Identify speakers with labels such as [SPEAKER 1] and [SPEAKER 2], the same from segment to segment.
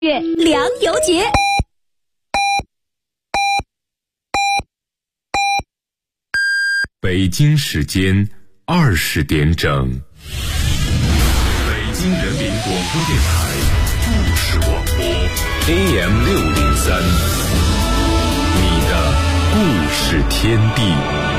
[SPEAKER 1] 月粮油节。
[SPEAKER 2] 北京时间20点整，北京人民广播电台故事广播 AM603， 你的故事天地。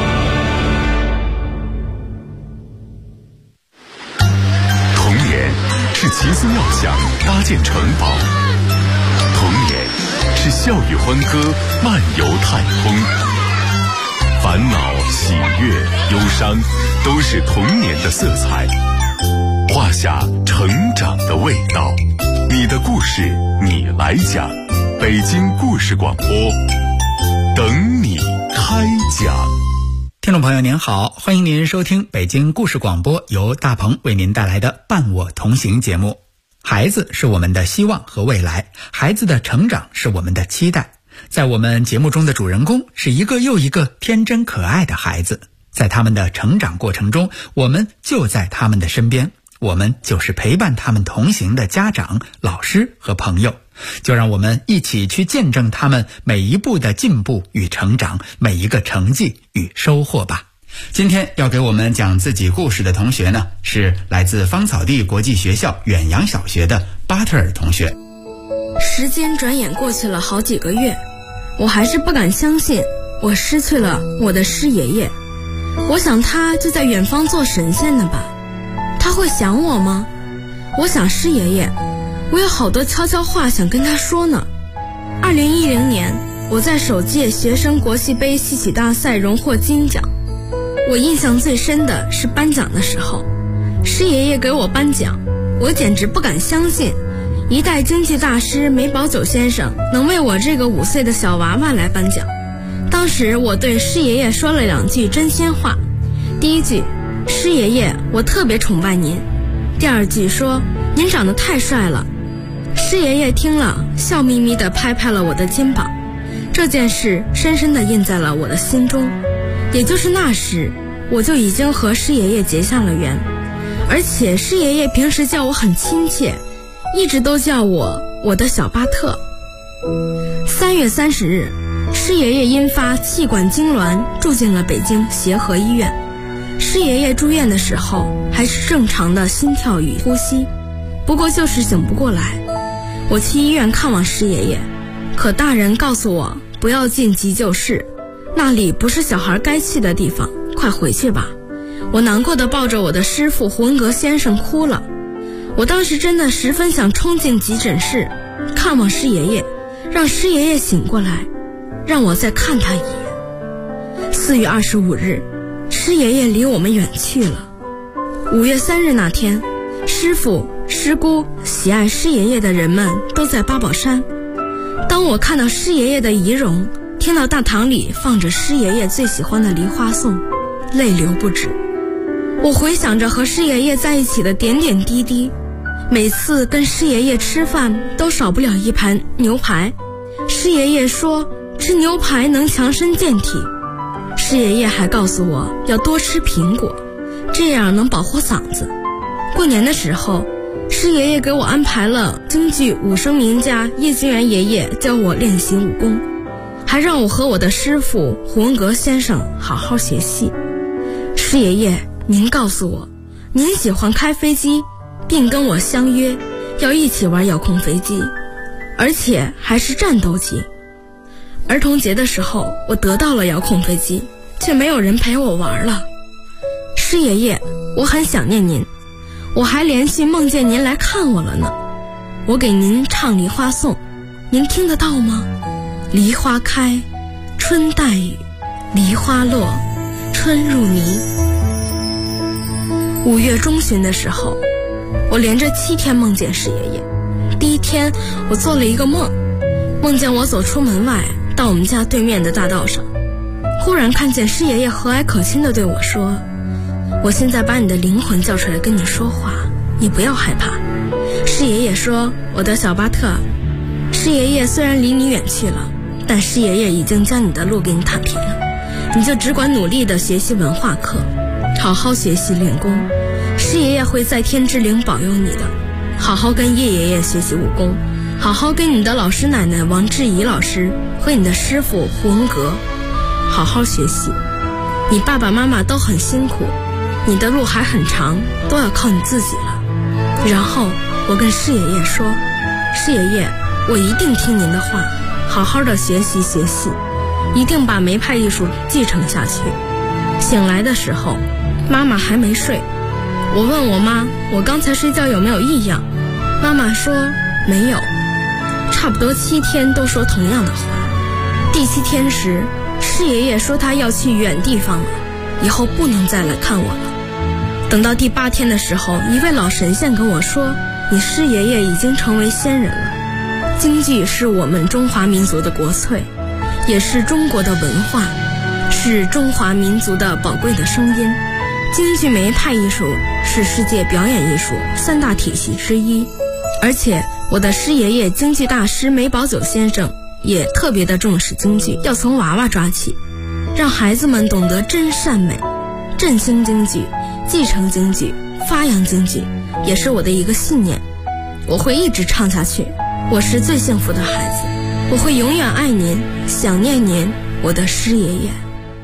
[SPEAKER 2] 童年是奇思妙想搭建城堡，童年是笑语欢歌漫游太空，烦恼、喜悦、忧伤，都是童年的色彩，画下成长的味道。你的故事，你来讲。北京故事广播，等你开讲。
[SPEAKER 3] 听众朋友您好，欢迎您收听北京故事广播，由大鹏为您带来的伴我同行节目。孩子是我们的希望和未来，孩子的成长是我们的期待。在我们节目中的主人公是一个又一个天真可爱的孩子，在他们的成长过程中，我们就在他们的身边，我们就是陪伴他们同行的家长、老师和朋友。就让我们一起去见证他们每一步的进步与成长，每一个成绩与收获吧。今天要给我们讲自己故事的同学呢，是来自芳草地国际学校远洋小学的巴特尔同学。
[SPEAKER 4] 时间转眼过去了好几个月，我还是不敢相信我失去了我的师爷爷。我想他就在远方做神仙呢吧，他会想我吗？我想师爷爷，我有好多悄悄话想跟他说呢。2010年，我在首届学生国戏杯戏曲大赛荣获金奖。我印象最深的是颁奖的时候，师爷爷给我颁奖，我简直不敢相信一代京剧大师梅葆玖先生能为我这个5岁的小娃娃来颁奖。当时我对师爷爷说了2句真心话。第一句，师爷爷，我特别崇拜您。第二句说，您长得太帅了。师爷爷听了，笑眯眯地拍拍了我的肩膀。这件事深深地印在了我的心中。也就是那时，我就已经和师爷爷结下了缘。而且师爷爷平时叫我很亲切，一直都叫我的小巴特。3月30日，师爷爷因发气管痉挛住进了北京协和医院。师爷爷住院的时候还是正常的心跳与呼吸，不过就是醒不过来。我去医院看望师爷爷，可大人告诉我不要进急救室，那里不是小孩该去的地方，快回去吧。我难过地抱着我的师父胡文阁先生哭了。我当时真的十分想冲进急诊室看望师爷爷，让师爷爷醒过来，让我再看他一眼。4月25日，师爷爷离我们远去了。5月3日那天，师父、师姑、喜爱师爷爷的人们都在八宝山。当我看到师爷爷的遗容，听到大堂里放着师爷爷最喜欢的梨花颂，泪流不止。我回想着和师爷爷在一起的点点滴滴，每次跟师爷爷吃饭都少不了一盘牛排。师爷爷说吃牛排能强身健体，师爷爷还告诉我要多吃苹果，这样能保护嗓子。过年的时候，师爷爷给我安排了京剧武生名家叶金元爷爷教我练习武功，还让我和我的师父胡文阁先生好好学戏。师爷爷，您告诉我您喜欢开飞机，并跟我相约要一起玩遥控飞机，而且还是战斗机。儿童节的时候，我得到了遥控飞机，却没有人陪我玩了。师爷爷，我很想念您，我还连续梦见您来看我了呢。我给您唱梨花颂，您听得到吗？梨花开，春带雨，梨花落，春入泥。5月中旬的时候，我连着7天梦见师爷爷。第一天，我做了一个梦，梦见我走出门外，到我们家对面的大道上，忽然看见师爷爷和蔼可亲地对我说，我现在把你的灵魂叫出来跟你说话，你不要害怕。师爷爷说，我的小巴特，师爷爷虽然离你远去了，但师爷爷已经将你的路给你踏平了，你就只管努力地学习文化课，好好学习练功，师爷爷会在天之灵保佑你的。好好跟叶爷爷学习武功， 好好跟你的老师奶奶王志怡老师和你的师傅胡文阁好好学习。你爸爸妈妈都很辛苦，你的路还很长，都要靠你自己了。然后我跟师爷爷说，师爷爷，我一定听您的话，好好的学习学习，一定把梅派艺术继承下去。醒来的时候，妈妈还没睡，我问我妈，我刚才睡觉有没有异样？妈妈说没有。差不多7天都说同样的话。第7天时，师爷爷说他要去远地方了，以后不能再来看我了。等到第8天的时候，一位老神仙跟我说，你师爷爷已经成为仙人了。京剧是我们中华民族的国粹，也是中国的文化，是中华民族的宝贵的声音。京剧梅派艺术是世界表演艺术3大体系之一，而且我的师爷爷京剧大师梅葆玖先生也特别的重视京剧，要从娃娃抓起，让孩子们懂得真善美，振兴京剧，继承京剧，发扬京剧，也是我的一个信念。我会一直唱下去，我是最幸福的孩子，我会永远爱您，想念您，我的师爷爷。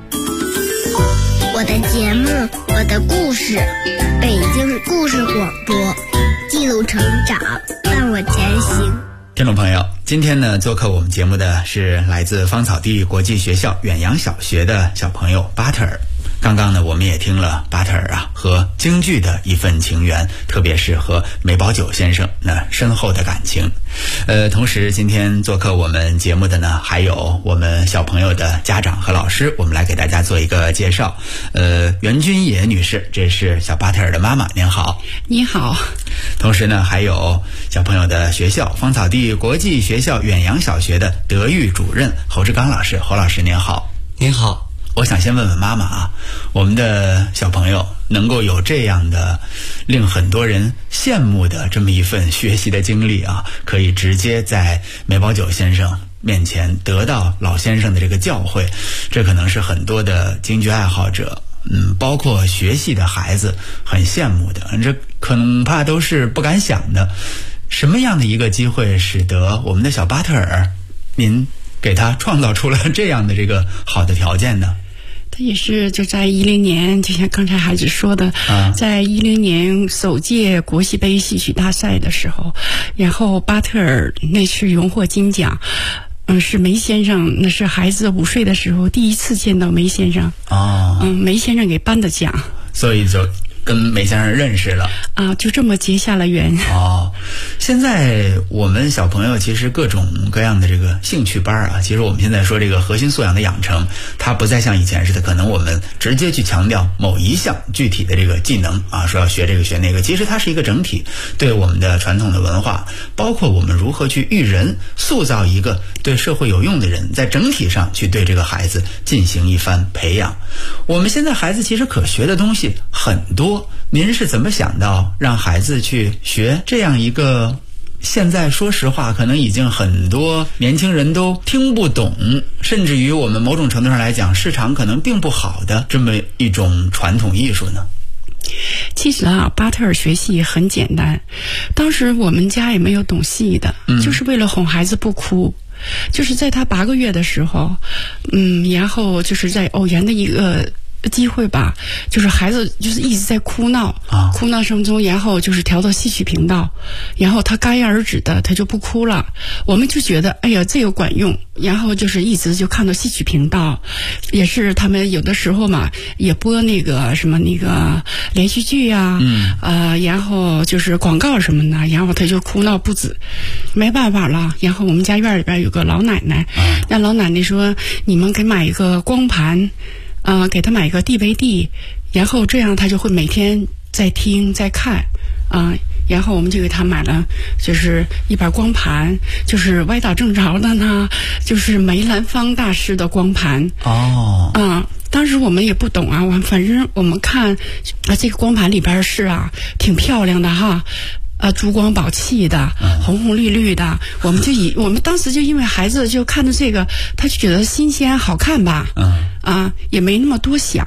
[SPEAKER 1] 我的节目，我的故事，北京故事广播，记录成长，伴我前行。
[SPEAKER 3] 听众朋友，今天呢，做客我们节目的是来自芳草地国际学校远洋小学的小朋友巴特尔。刚刚呢，我们也听了巴特尔和京剧的一份情缘，特别是和梅葆玖先生那深厚的感情。同时今天做客我们节目的呢，还有我们小朋友的家长和老师，我们来给大家做一个介绍。袁君野女士，这是小巴特尔的妈妈，您好。
[SPEAKER 5] 你好。
[SPEAKER 3] 同时呢，还有小朋友的学校芳草地国际学校远洋小学的德育主任侯志刚老师，侯老师您好。
[SPEAKER 6] 您好。
[SPEAKER 3] 我想先问问妈妈我们的小朋友能够有这样的令很多人羡慕的这么一份学习的经历可以直接在梅葆玖先生面前得到老先生的这个教诲，这可能是很多的京剧爱好者包括学戏的孩子很羡慕的，这恐怕都是不敢想的。什么样的一个机会使得我们的小巴特尔您给他创造出了这样的这个好的条件呢？
[SPEAKER 5] 他也是就在10年，就像刚才孩子说的，在10年首届国戏杯戏曲大赛的时候，然后巴特尔那次荣获金奖。是梅先生，那是孩子5岁的时候第一次见到梅先生。梅先生给颁的奖，
[SPEAKER 3] 所以就跟梅先生认识了
[SPEAKER 5] 就这么结下了缘。
[SPEAKER 3] 现在我们小朋友其实各种各样的这个兴趣班其实我们现在说这个核心素养的养成，它不再像以前似的，可能我们直接去强调某一项具体的这个技能说要学这个学那个，其实它是一个整体，对我们的传统的文化，包括我们如何去育人，塑造一个对社会有用的人，在整体上去对这个孩子进行一番培养。我们现在孩子其实可学的东西很多，您是怎么想到让孩子去学这样一个现在说实话可能已经很多年轻人都听不懂，甚至于我们某种程度上来讲市场可能并不好的这么一种传统艺术呢？
[SPEAKER 5] 其实巴特尔学戏很简单，当时我们家也没有懂戏的，就是为了哄孩子不哭。就是在他8个月的时候，然后就是在偶然的一个机会吧，就是孩子就是一直在哭闹哭闹声中，然后就是调到戏曲频道，然后他戛然而止的，他就不哭了。我们就觉得哎呀这个管用，然后就是一直就看到戏曲频道，也是他们有的时候嘛也播那个什么那个连续剧然后就是广告什么的，然后他就哭闹不止，没办法了。然后我们家院里边有个老奶奶，那老奶奶说你们给买一个光盘，给他买一个 DVD， 然后这样他就会每天在听在看然后我们就给他买了就是一盘光盘，就是歪打正着的呢，就是梅兰芳大师的光盘。当时我们也不懂反正我们看这个光盘里边是挺漂亮的珠光宝气的，红红绿绿的，我们当时就因为孩子就看着这个，他就觉得新鲜好看吧，也没那么多想，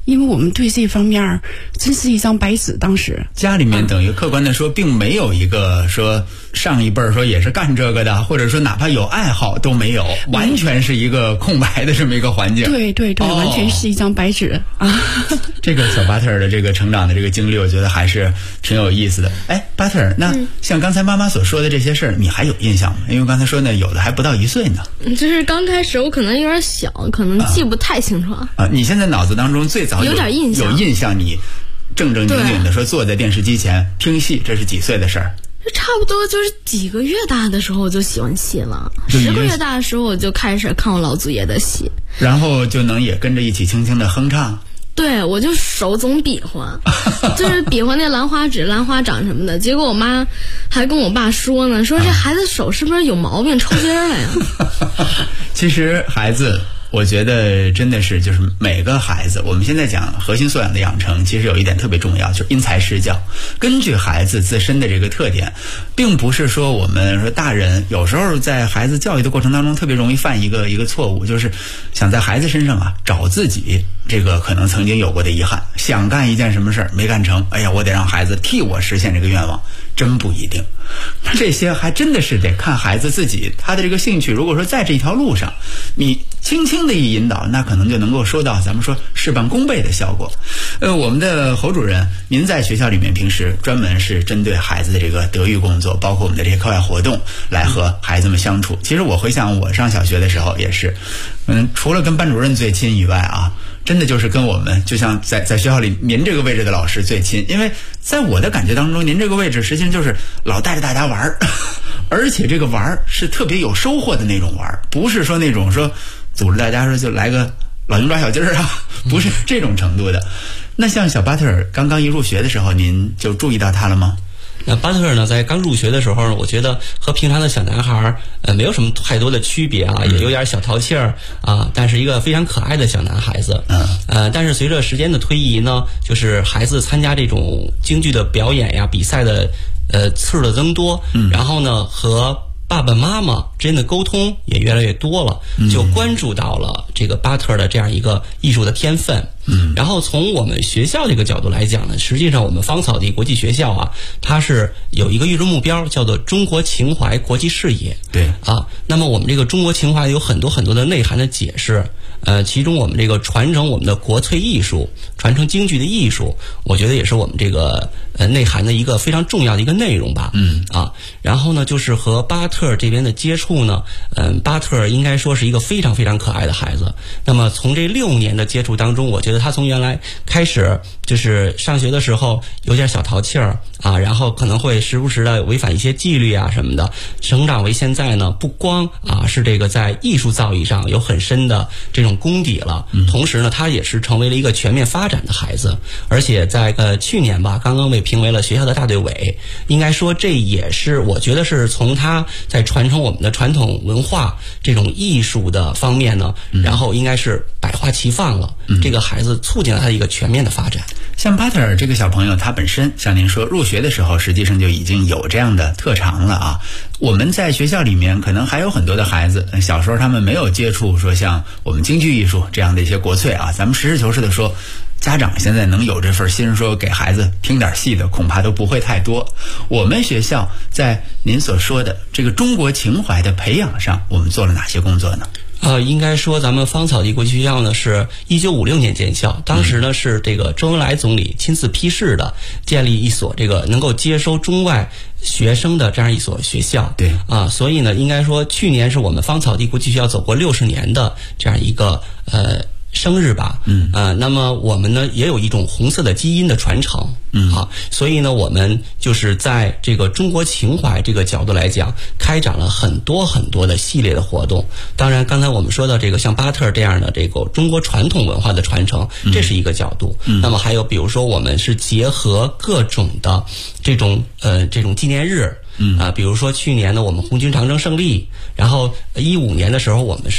[SPEAKER 5] 因为我们对这方面真是一张白纸。当时
[SPEAKER 3] 家里面等于客观的说，并没有一个说上一辈儿说也是干这个的，或者说哪怕有爱好都没有，完全是一个空白的这么一个环境。
[SPEAKER 5] 对对对，完全是一张白纸啊。
[SPEAKER 3] 这个小巴特尔的这个成长的这个经历，我觉得还是挺有意思的。哎，巴特尔，那像刚才妈妈所说的这些事儿，你还有印象吗？因为刚才说呢，有的还不到1岁呢。
[SPEAKER 4] 就是刚开始我可能有点小，可能记不太清楚
[SPEAKER 3] 啊。你现在脑子当中最早
[SPEAKER 4] 有点印象，
[SPEAKER 3] 有印象，你正正经经的说坐在电视机前听戏，这是几岁的事儿？
[SPEAKER 4] 差不多就是几个月大的时候我就喜欢戏了，10个月大的时候我就开始看我老祖爷的戏，
[SPEAKER 3] 然后就能也跟着一起轻轻的哼唱。
[SPEAKER 4] 对，我就手总比划，就是比划那兰花指、兰花掌什么的。结果我妈还跟我爸说呢，说这孩子手是不是有毛病，抽筋了呀？
[SPEAKER 3] 其实孩子，我觉得真的是就是每个孩子，我们现在讲核心素养的养成，其实有一点特别重要，就是因材施教。根据孩子自身的这个特点，并不是说我们说大人有时候在孩子教育的过程当中特别容易犯一个错误，就是想在孩子身上找自己这个可能曾经有过的遗憾，想干一件什么事儿没干成，哎呀，我得让孩子替我实现这个愿望，真不一定。这些还真的是得看孩子自己，他的这个兴趣，如果说在这一条路上，你轻轻的一引导，那可能就能够收到咱们说事半功倍的效果。我们的侯主任，您在学校里面平时专门是针对孩子的这个德育工作，包括我们的这些课外活动来和孩子们相处。其实我回想我上小学的时候也是，除了跟班主任最亲以外啊，真的就是跟我们就像在学校里您这个位置的老师最亲，因为在我的感觉当中，您这个位置实际上就是老带着大家玩，而且这个玩是特别有收获的那种玩，不是说那种说组织大家说就来个老鹰抓小鸡儿啊，不是这种程度的。那像小巴特尔刚刚一入学的时候，您就注意到他了吗？
[SPEAKER 6] 那巴特尔呢，在刚入学的时候呢，我觉得和平常的小男孩没有什么太多的区别啊，也有点小淘气儿啊，但是一个非常可爱的小男孩子。但是随着时间的推移呢，就是孩子参加这种京剧的表演呀、比赛的次数的增多，然后呢和爸爸妈妈之间的沟通也越来越多了，就关注到了这个巴特尔的这样一个艺术的天分。然后从我们学校这个角度来讲呢，实际上我们芳草地国际学校啊，它是有一个预设目标，叫做中国情怀国际视野。
[SPEAKER 3] 对
[SPEAKER 6] 啊，那么我们这个中国情怀有很多很多的内涵的解释。其中我们这个传承我们的国粹艺术，传承京剧的艺术，我觉得也是我们这个内涵的一个非常重要的一个内容吧。然后呢，就是和巴特尔这边的接触呢，巴特尔应该说是一个非常非常可爱的孩子。那么从这6年的接触当中，我觉得他从原来开始就是上学的时候有点小淘气儿啊，然后可能会时不时的违反一些纪律啊什么的，成长为现在呢，不光是这个在艺术造诣上有很深的这种功底了，同时呢，他也是成为了一个全面发展的孩子，而且在去年吧，刚刚被评为了学校的大队委，应该说这也是我觉得是从他在传承我们的传统文化这种艺术的方面呢，然后应该是百花齐放了，这个孩子促进了他一个全面的发展。
[SPEAKER 3] 像巴特尔这个小朋友，他本身像您说入学的时候实际上就已经有这样的特长了啊。我们在学校里面可能还有很多的孩子小时候他们没有接触说像我们京剧艺术这样的一些国粹啊，咱们实事求是的说，家长现在能有这份心说给孩子听点戏的恐怕都不会太多。我们学校在您所说的这个中国情怀的培养上，我们做了哪些工作呢？
[SPEAKER 6] 应该说咱们芳草地国际学校呢是1956年建校，当时呢是这个周恩来总理亲自批示的，建立一所这个能够接收中外学生的这样一所学校。
[SPEAKER 3] 对
[SPEAKER 6] 所以呢，应该说去年是我们芳草地国际学校走过60年的这样一个生日吧。那么我们呢也有一种红色的基因的传承。所以呢，我们就是在这个中国情怀这个角度来讲，开展了很多很多的系列的活动。当然，刚才我们说到这个像巴特尔这样的这个中国传统文化的传承，这是一个角度。那么还有比如说，我们是结合各种的这种纪念日。比如说去年呢，我们红军长征胜利，然后15年的时候，我们是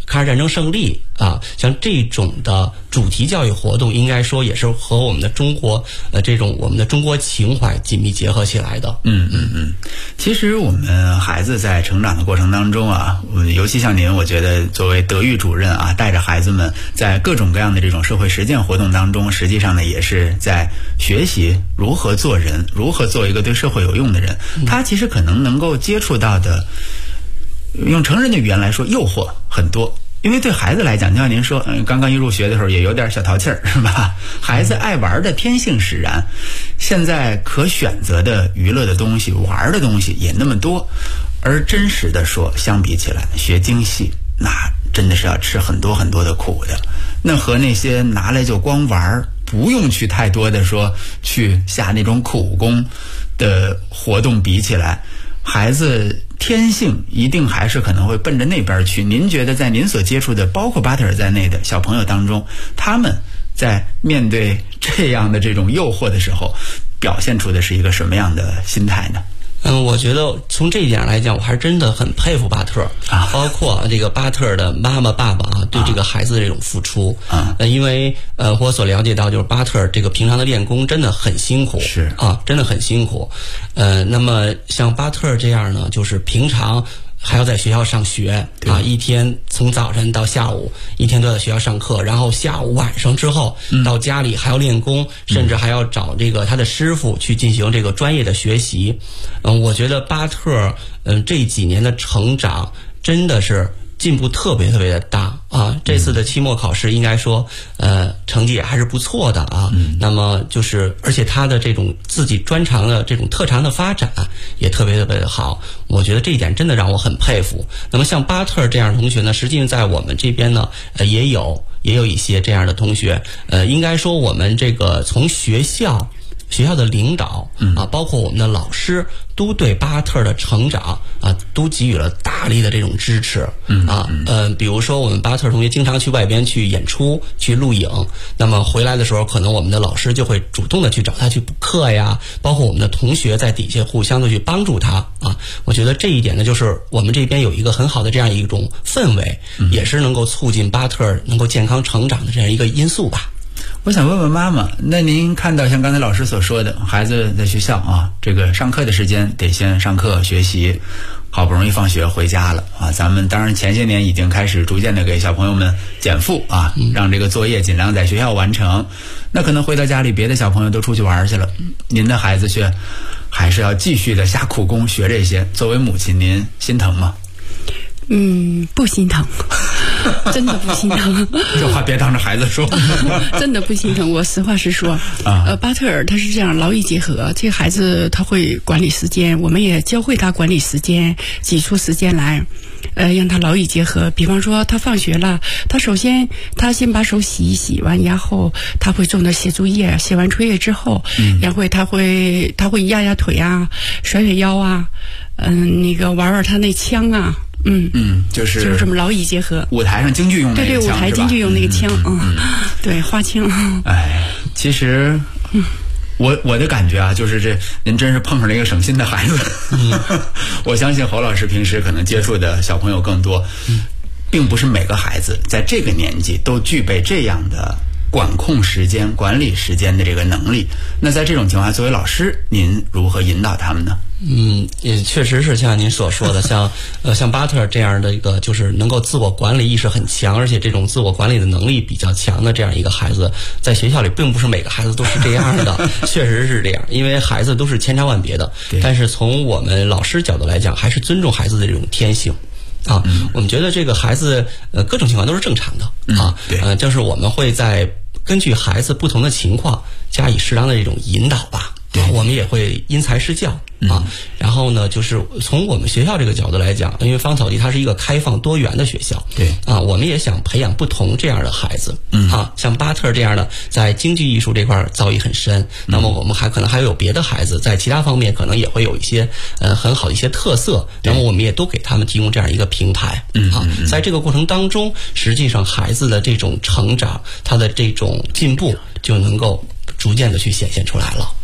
[SPEAKER 6] 抗日战争胜利啊，像这种的主题教育活动，应该说也是和我们的中国这种我们的中国情怀紧密结合起来的。
[SPEAKER 3] 其实我们孩子在成长的过程当中啊，尤其像您，我觉得作为德育主任啊，带着孩子们在各种各样的这种社会实践活动当中，实际上呢也是在学习如何做人，如何做一个对社会有用的人。他其实可能能够接触到的，用成人的语言来说，诱惑很多。因为对孩子来讲，就像您说，刚刚一入学的时候也有点小淘气儿，是吧？孩子爱玩的天性使然，现在可选择的娱乐的东西、玩的东西也那么多，而真实的说，相比起来，学京戏那真的是要吃很多很多的苦的。那和那些拿来就光玩，不用去太多的说去下那种苦功的活动比起来，孩子天性一定还是可能会奔着那边去。您觉得在您所接触的包括巴特尔在内的小朋友当中，他们在面对这样的这种诱惑的时候，表现出的是一个什么样的心态呢？
[SPEAKER 6] 我觉得从这一点来讲，我还是真的很佩服巴特啊，包括这个巴特尔的妈妈爸爸啊，对这个孩子的这种付出啊，因为我所了解到，就是巴特尔这个平常的练功真的很辛苦，是啊，真的很辛苦。那么像巴特尔这样呢，就是平常还要在学校上学啊，一天从早晨到下午，一天都在学校上课，然后下午晚上之后到家里还要练功，甚至还要找这个他的师傅去进行这个专业的学习。我觉得巴特这几年的成长真的是进步特别特别的大啊！这次的期末考试应该说成绩也还是不错的啊。那么就是而且他的这种自己专长的这种特长的发展也特别特别的好，我觉得这一点真的让我很佩服。那么像巴特尔这样的同学呢，实际上在我们这边呢也有一些这样的同学。应该说我们这个从学校的领导啊，包括我们的老师，都对巴特尔的成长啊，都给予了大力的这种支持啊。比如说我们巴特尔同学经常去外边去演出、去录影，那么回来的时候，可能我们的老师就会主动的去找他去补课呀，包括我们的同学在底下互相的去帮助他啊。我觉得这一点呢，就是我们这边有一个很好的这样一种氛围，也是能够促进巴特尔能够健康成长的这样一个因素吧。
[SPEAKER 3] 我想问问妈妈，那您看到像刚才老师所说的，孩子在学校啊，这个上课的时间得先上课学习，好不容易放学回家了啊，咱们当然前些年已经开始逐渐的给小朋友们减负啊，让这个作业尽量在学校完成。那可能回到家里，别的小朋友都出去玩去了，您的孩子却还是要继续的下苦功学这些。作为母亲，您心疼吗？
[SPEAKER 5] 不心疼，真的不心疼。
[SPEAKER 3] 这话别当着孩子说。
[SPEAKER 5] 真的不心疼，我实话实说。巴特尔他是这样，劳逸结合。这个孩子他会管理时间，我们也教会他管理时间，挤出时间来，让他劳逸结合。比方说他放学了，他先把手洗一洗，完然后他会坐那写作业，写完作业之后，然后他会压压腿啊，甩甩腰啊，那个玩玩他那枪啊。就是这么劳逸结合。
[SPEAKER 3] 舞台上京剧用那个枪，
[SPEAKER 5] 对，舞台京剧用那个枪，对，花枪。
[SPEAKER 3] 其实，我的感觉啊，就是您真是碰上了一个省心的孩子。我相信侯老师平时可能接触的小朋友更多，并不是每个孩子在这个年纪都具备这样的管控时间、管理时间的这个能力。那在这种情况下，作为老师，您如何引导他们呢？
[SPEAKER 6] 也确实是像您所说的，像巴特尔这样的一个就是能够自我管理意识很强，而且这种自我管理的能力比较强的这样一个孩子，在学校里并不是每个孩子都是这样的，确实是这样，因为孩子都是千差万别的。但是从我们老师角度来讲，还是尊重孩子的这种天性。我们觉得这个孩子各种情况都是正常的啊。就是我们会在根据孩子不同的情况加以适当的这种引导吧。我们也会因材施教啊。然后呢，就是从我们学校这个角度来讲，因为芳草地它是一个开放多元的学校，我们也想培养不同这样的孩子。像巴特这样的在京剧艺术这块造诣很深，那么我们可能还有别的孩子在其他方面可能也会有一些很好的一些特色，那么我们也都给他们提供这样一个平台。在这个过程当中，实际上孩子的这种成长，他的这种进步就能够逐渐的去显现出来了。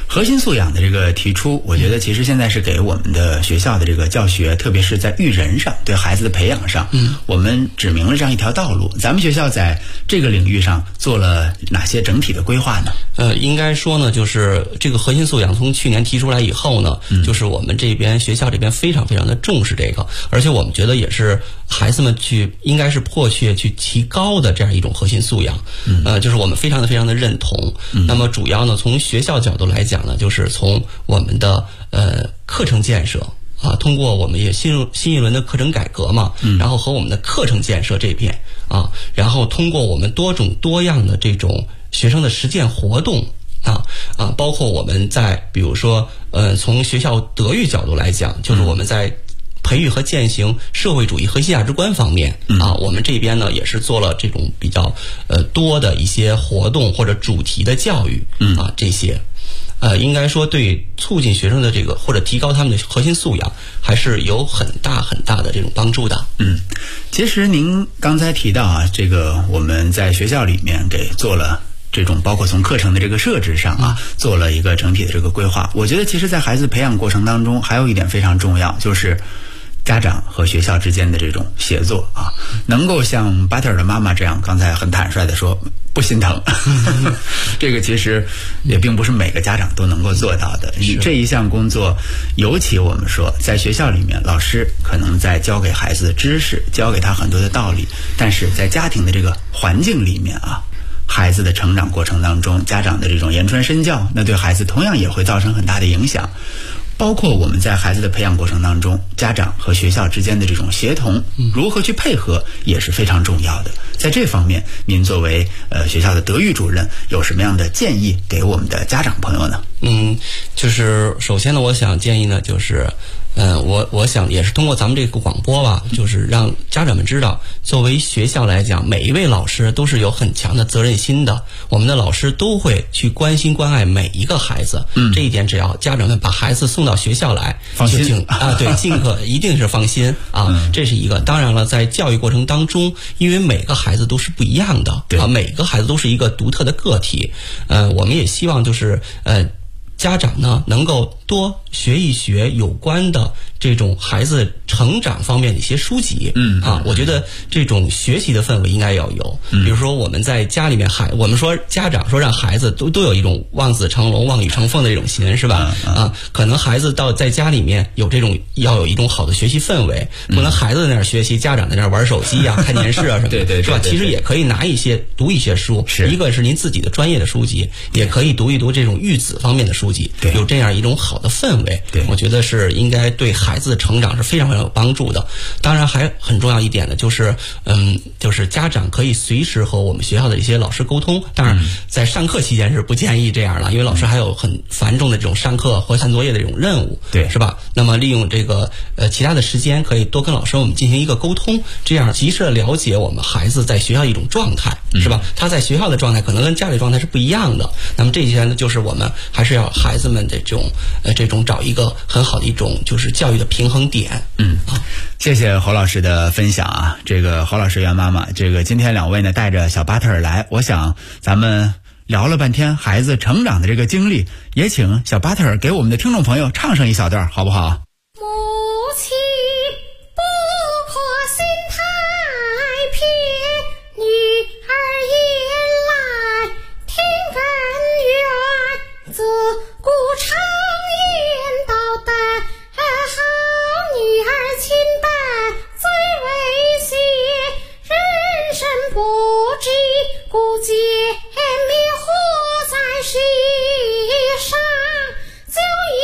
[SPEAKER 3] 核心素养的这个提出，我觉得其实现在是给我们的学校的这个教学，特别是在育人上，对孩子的培养上，我们指明了这样一条道路。咱们学校在这个领域上做了哪些整体的规划呢？
[SPEAKER 6] 应该说呢，就是这个核心素养从去年提出来以后呢，就是我们这边学校这边非常非常的重视这个，而且我们觉得也是孩子们应该是迫切去提高的这样一种核心素养。就是我们非常的认同。那么主要呢，从学校角度来讲呢，就是从我们的课程建设啊，通过我们也新一轮的课程改革嘛，然后和我们的课程建设这边啊，然后通过我们多种多样的这种学生的实践活动包括我们在比如说从学校德育角度来讲，就是我们在培育和践行社会主义核心价值观方面我们这边呢也是做了这种比较多的一些活动或者主题的教育这些应该说对促进学生的这个或者提高他们的核心素养还是有很大的这种帮助的。
[SPEAKER 3] 其实您刚才提到这个我们在学校里面给做了这种包括从课程的这个设置上做了一个整体的这个规划。我觉得其实在孩子培养过程当中还有一点非常重要，就是家长和学校之间的这种协作能够像巴特尔的妈妈这样刚才很坦率的说不心疼这个其实也并不是每个家长都能够做到的。这一项工作尤其我们说在学校里面，老师可能在教给孩子知识，教给他很多的道理，但是在家庭的这个环境里面孩子的成长过程当中，家长的这种言传身教，那对孩子同样也会造成很大的影响。包括我们在孩子的培养过程当中，家长和学校之间的这种协同，如何去配合也是非常重要的。在这方面，您作为学校的德育主任，有什么样的建议给我们的家长朋友呢？
[SPEAKER 6] 就是首先呢，我想建议呢，就是我想也是通过咱们这个广播吧，就是让家长们知道，作为学校来讲，每一位老师都是有很强的责任心的。我们的老师都会去关心关爱每一个孩子，这一点只要家长们把孩子送到学校来，
[SPEAKER 3] 放心
[SPEAKER 6] 对，尽可一定是放心这是一个。当然了，在教育过程当中，因为每个孩子都是不一样的每个孩子都是一个独特的个体，我们也希望就是家长呢能够多学一学有关的这种孩子成长方面的一些书籍我觉得这种学习的氛围应该要有。比如说我们在家里面我们说家长说让孩子都有一种望子成龙望女成凤的这种心，是吧？可能孩子在家里面有这种要有一种好的学习氛围，不能孩子在那儿学习，家长在那儿玩手机看电视什么的，是吧？其实也可以读一些书，一个是您自己的专业的书籍，也可以读一读这种育子方面的书籍，有这样一种好的氛围，我觉得是应该对孩子的成长是非常非常有帮助的。当然还很重要一点呢，就是家长可以随时和我们学校的一些老师沟通，当然在上课期间是不建议这样了，因为老师还有很繁重的这种上课和看作业的这种任务，是吧？那么利用这个其他的时间，可以多跟老师我们进行一个沟通，这样及时的了解我们孩子在学校一种状态，是吧？他在学校的状态可能跟家里状态是不一样的。那么这些呢，就是我们还是要孩子们的这种找一个很好的一种就是教育的平衡点。
[SPEAKER 3] 谢谢侯老师的分享这个侯老师袁妈妈，这个今天两位呢带着小巴特尔来，我想咱们聊了半天孩子成长的这个经历，也请小巴特尔给我们的听众朋友唱上一小段，好不好？
[SPEAKER 7] 母亲不可心太偏，女儿也来听根源，自古常言道的好女儿亲伴最为谐，人生不知故界灭活在世上，就也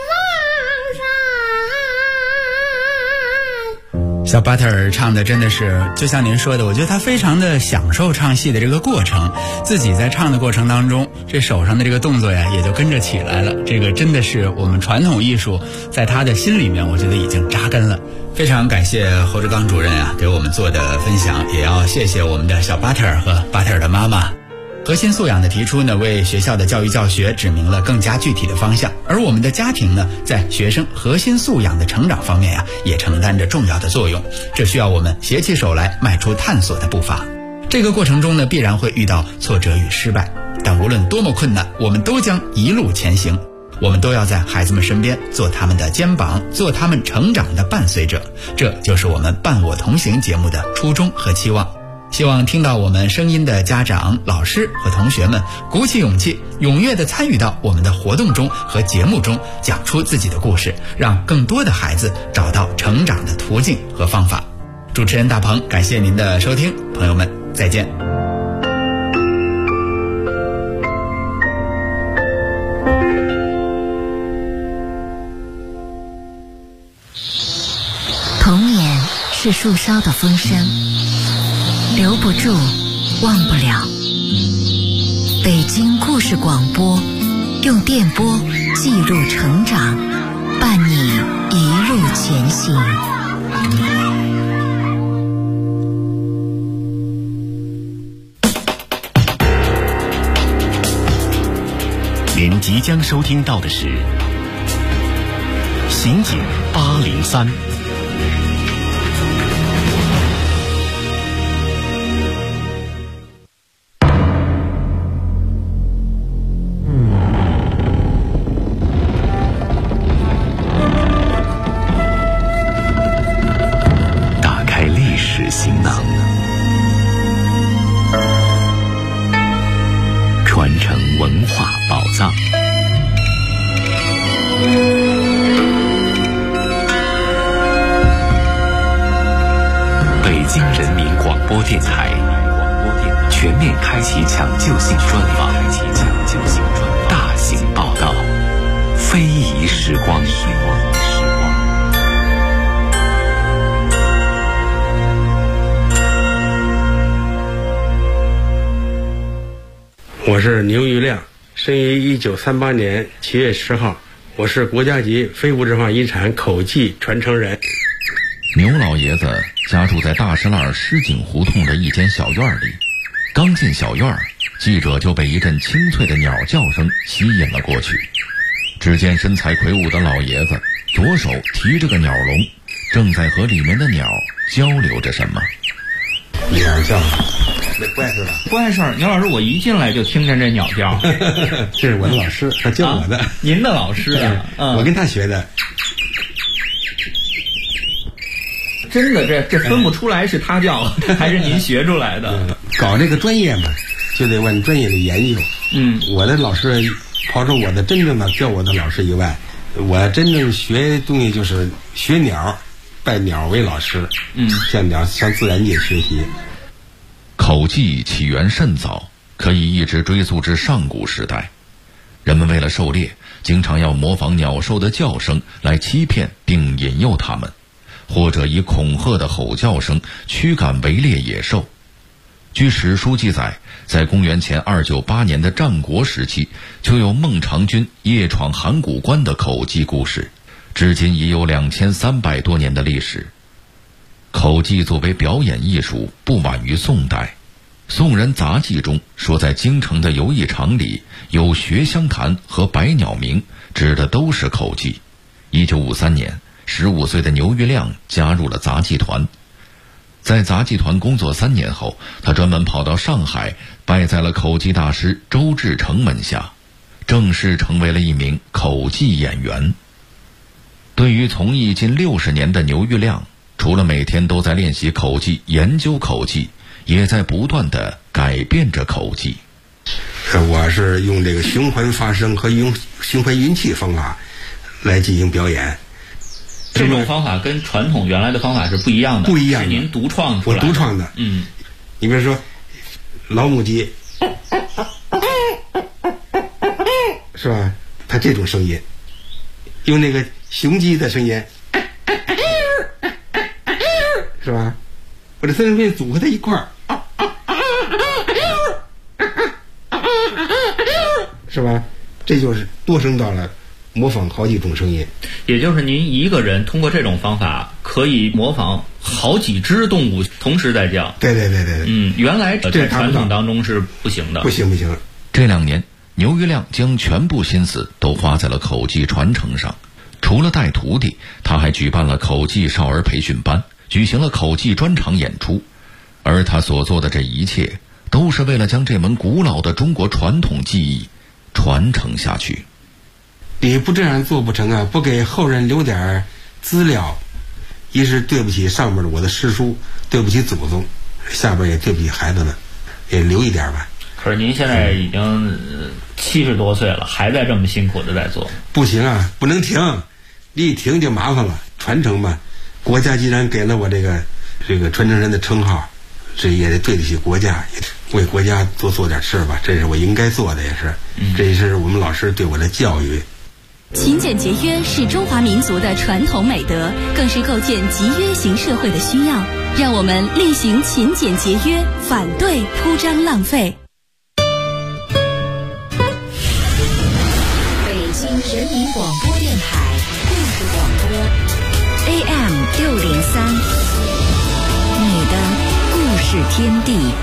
[SPEAKER 7] 茫然。
[SPEAKER 3] 小巴特尔唱的真的是就像您说的，我觉得他非常的享受唱戏的这个过程，自己在唱的过程当中，这手上的这个动作呀也就跟着起来了。这个真的是我们传统艺术在他的心里面，我觉得已经扎根了。非常感谢侯志刚主任给我们做的分享，也要谢谢我们的小巴特尔和巴特尔的妈妈。核心素养的提出呢，为学校的教育教学指明了更加具体的方向，而我们的家庭呢，在学生核心素养的成长方面也承担着重要的作用。这需要我们携起手来，迈出探索的步伐。这个过程中呢，必然会遇到挫折与失败，但无论多么困难，我们都将一路前行。 我们都要在孩子们身边做他们的肩膀，做他们成长的伴随者。这就是我们伴我同行节目的初衷和期望。希望听到我们声音的家长、老师和同学们鼓起勇气，踊跃地参与到我们的活动中和节目中，讲出自己的故事，让更多的孩子找到成长的途径和方法。主持人大鹏，感谢您的收听，朋友们再见。
[SPEAKER 8] 童年是树梢的风声，留不住，忘不了。北京故事广播，用电波记录成长，伴你一路前行。
[SPEAKER 2] 您即将收听到的是刑警803。打开历史行囊，传承文化宝藏。北京人民广播电台全面开启抢救性专访，大型报道，非遗时光。
[SPEAKER 9] 我是牛玉亮，生于1938年7月10号，我是国家级非物质文化遗产口技传承人。
[SPEAKER 10] 牛老爷子家住在大石栏石井胡同的一间小院里，刚进小院，记者就被一阵清脆的鸟叫声吸引了过去。只见身材魁梧的老爷子左手提着个鸟笼，正在和里面的鸟交流着什么。
[SPEAKER 9] 鸟叫，不碍事吧？
[SPEAKER 11] 不碍事儿。牛老师，我一进来就听见这鸟叫。
[SPEAKER 9] 这是我的老师，他教我的。
[SPEAKER 11] 您的老师啊？
[SPEAKER 9] 我跟他学的。
[SPEAKER 11] 真的，这分不出来是他教还是您学出来的。
[SPEAKER 9] 搞这个专业嘛，就得往专业里研究。我的老师，刨出我的真正的教我的老师以外，我真正学东西就是学鸟，拜鸟为老师。向鸟向自然界学习。
[SPEAKER 10] 口技起源甚早，可以一直追溯至上古时代。人们为了狩猎，经常要模仿鸟兽的叫声来欺骗并引诱它们，或者以恐吓的吼叫声驱赶围猎野兽。据史书记载，在公元前298年的战国时期，就有孟尝君夜闯函谷关的口技故事，至今已有2300多年的历史。口技作为表演艺术，不晚于宋代。宋人杂记中说，在京城的游艺场里有学香坛和百鸟鸣，指的都是口技。1953年，15岁的牛玉亮加入了杂技团。在杂技团工作3年后，他专门跑到上海，拜在了口技大师周志成门下，正式成为了一名口技演员。对于从艺近60年的牛玉亮，除了每天都在练习口技、研究口技，也在不断地改变着口技。
[SPEAKER 9] 我是用这个循环发声和用循环运气方法来进行表演。
[SPEAKER 11] 这种方法跟传统原来的方法是不一样的，
[SPEAKER 9] 不一样的，
[SPEAKER 11] 是您独创出来的。
[SPEAKER 9] 我独创的。你比如说老母鸡，是吧？它这种声音，用那个雄鸡的声音，是吧？我这三声音组合在一块儿，是吧？这就是多声道了，模仿好几种声音。
[SPEAKER 11] 也就是您一个人通过这种方法可以模仿好几只动物同时在叫。
[SPEAKER 9] 对。
[SPEAKER 11] 原来在传统当中是不行的。不行。
[SPEAKER 10] 这2年，牛玉亮将全部心思都花在了口技传承上。除了带徒弟，他还举办了口技少儿培训班，举行了口技专场演出。而他所做的这一切，都是为了将这门古老的中国传统技艺传承下去。
[SPEAKER 9] 你不这样做不成啊，不给后人留点资料，一是对不起上面的我的师叔，对不起祖宗，下边也对不起孩子们，也留一点吧。
[SPEAKER 11] 可是您现在已经70多岁了，还在这么辛苦的在做。
[SPEAKER 9] 不行啊，不能停，一停就麻烦了。传承嘛，国家既然给了我这个传承人的称号，这也得对得起国家，也为国家多做点事吧，这是我应该做的，也是，这也是我们老师对我的教育。
[SPEAKER 12] 勤俭节约是中华民族的传统美德，更是构建集约型社会的需要。让我们厉行勤俭节约，反对铺张浪费。
[SPEAKER 8] 北京人民广播电台故事广播 AM 603，你的故事天地。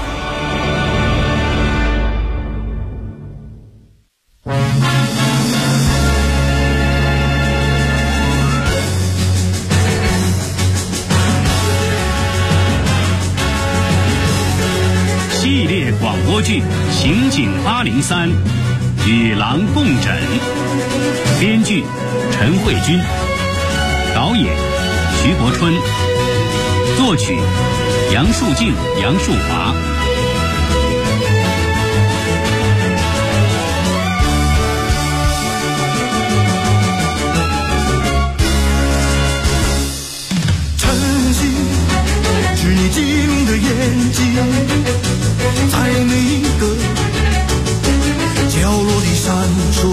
[SPEAKER 13] 系列广播剧《刑警803》，与狼共枕，编剧陈慧君，导演徐国春，作曲杨树静、杨树华。
[SPEAKER 14] 晨曦是你机灵的眼睛，在每一个角落里闪烁。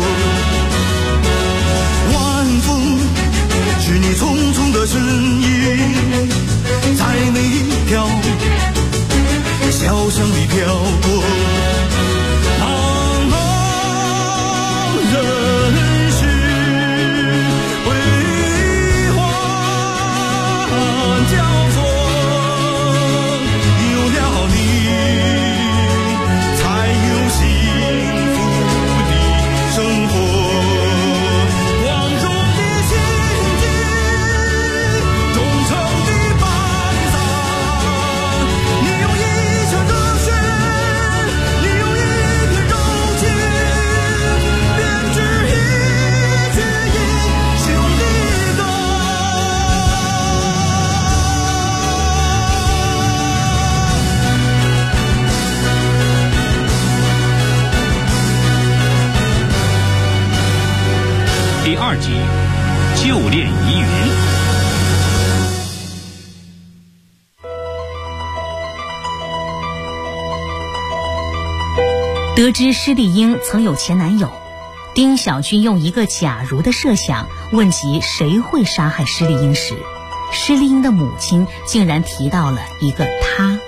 [SPEAKER 14] 晚风是你匆匆的身影，在每一条小巷里飘过。茫茫人世辉煌交错，有了你才有幸福的生活。光荣的心境，忠诚的伴洒，你有一腔热血，你有一片柔情，编织一曲英雄的歌。
[SPEAKER 13] 第2集《旧恋疑云》。
[SPEAKER 15] 得知施丽英曾有前男友，丁小军用一个假如的设想问及谁会杀害施丽英时，施丽英的母亲竟然提到了一个他。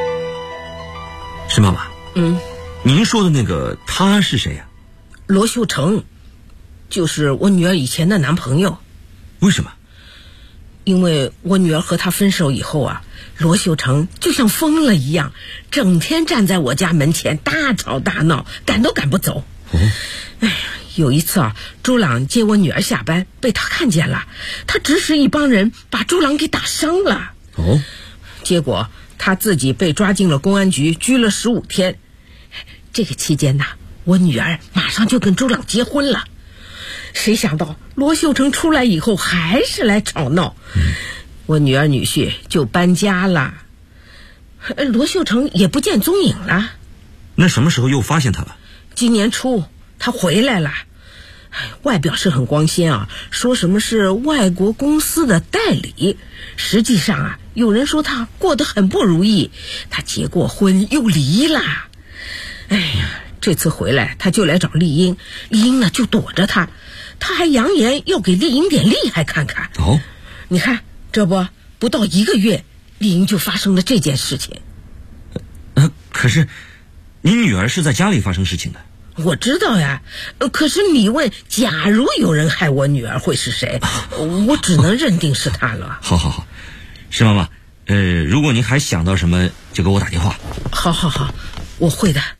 [SPEAKER 16] 是妈妈，您说的那个他是谁呀？
[SPEAKER 17] 罗秀成，就是我女儿以前的男朋友。
[SPEAKER 16] 为什么？
[SPEAKER 17] 因为我女儿和他分手以后啊，罗秀成就像疯了一样，整天站在我家门前大吵大闹，赶都赶不走。哎呀，有一次啊，朱朗接我女儿下班，被他看见了，他指使一帮人把朱朗给打伤了。结果他自己被抓进了公安局，拘了15天。这个期间呢，我女儿马上就跟朱朗结婚了。谁想到罗秀成出来以后还是来吵闹，我女儿女婿就搬家了，罗秀成也不见踪影了。
[SPEAKER 16] 那什么时候又发现他了？
[SPEAKER 17] 今年初他回来了，外表是很光鲜啊，说什么是外国公司的代理，实际上啊，有人说他过得很不如意，他结过婚又离了。哎呀，这次回来他就来找丽英，丽英呢就躲着他，他还扬言要给丽英点厉害看看。你看这不到1个月，丽英就发生了这件事情。
[SPEAKER 16] 可是您女儿是在家里发生事情的。
[SPEAKER 17] 我知道呀，可是你问假如有人害我女儿会是谁，我只能认定是他了。
[SPEAKER 16] 好，是妈妈，如果您还想到什么就给我打电话。
[SPEAKER 17] 好，我会的。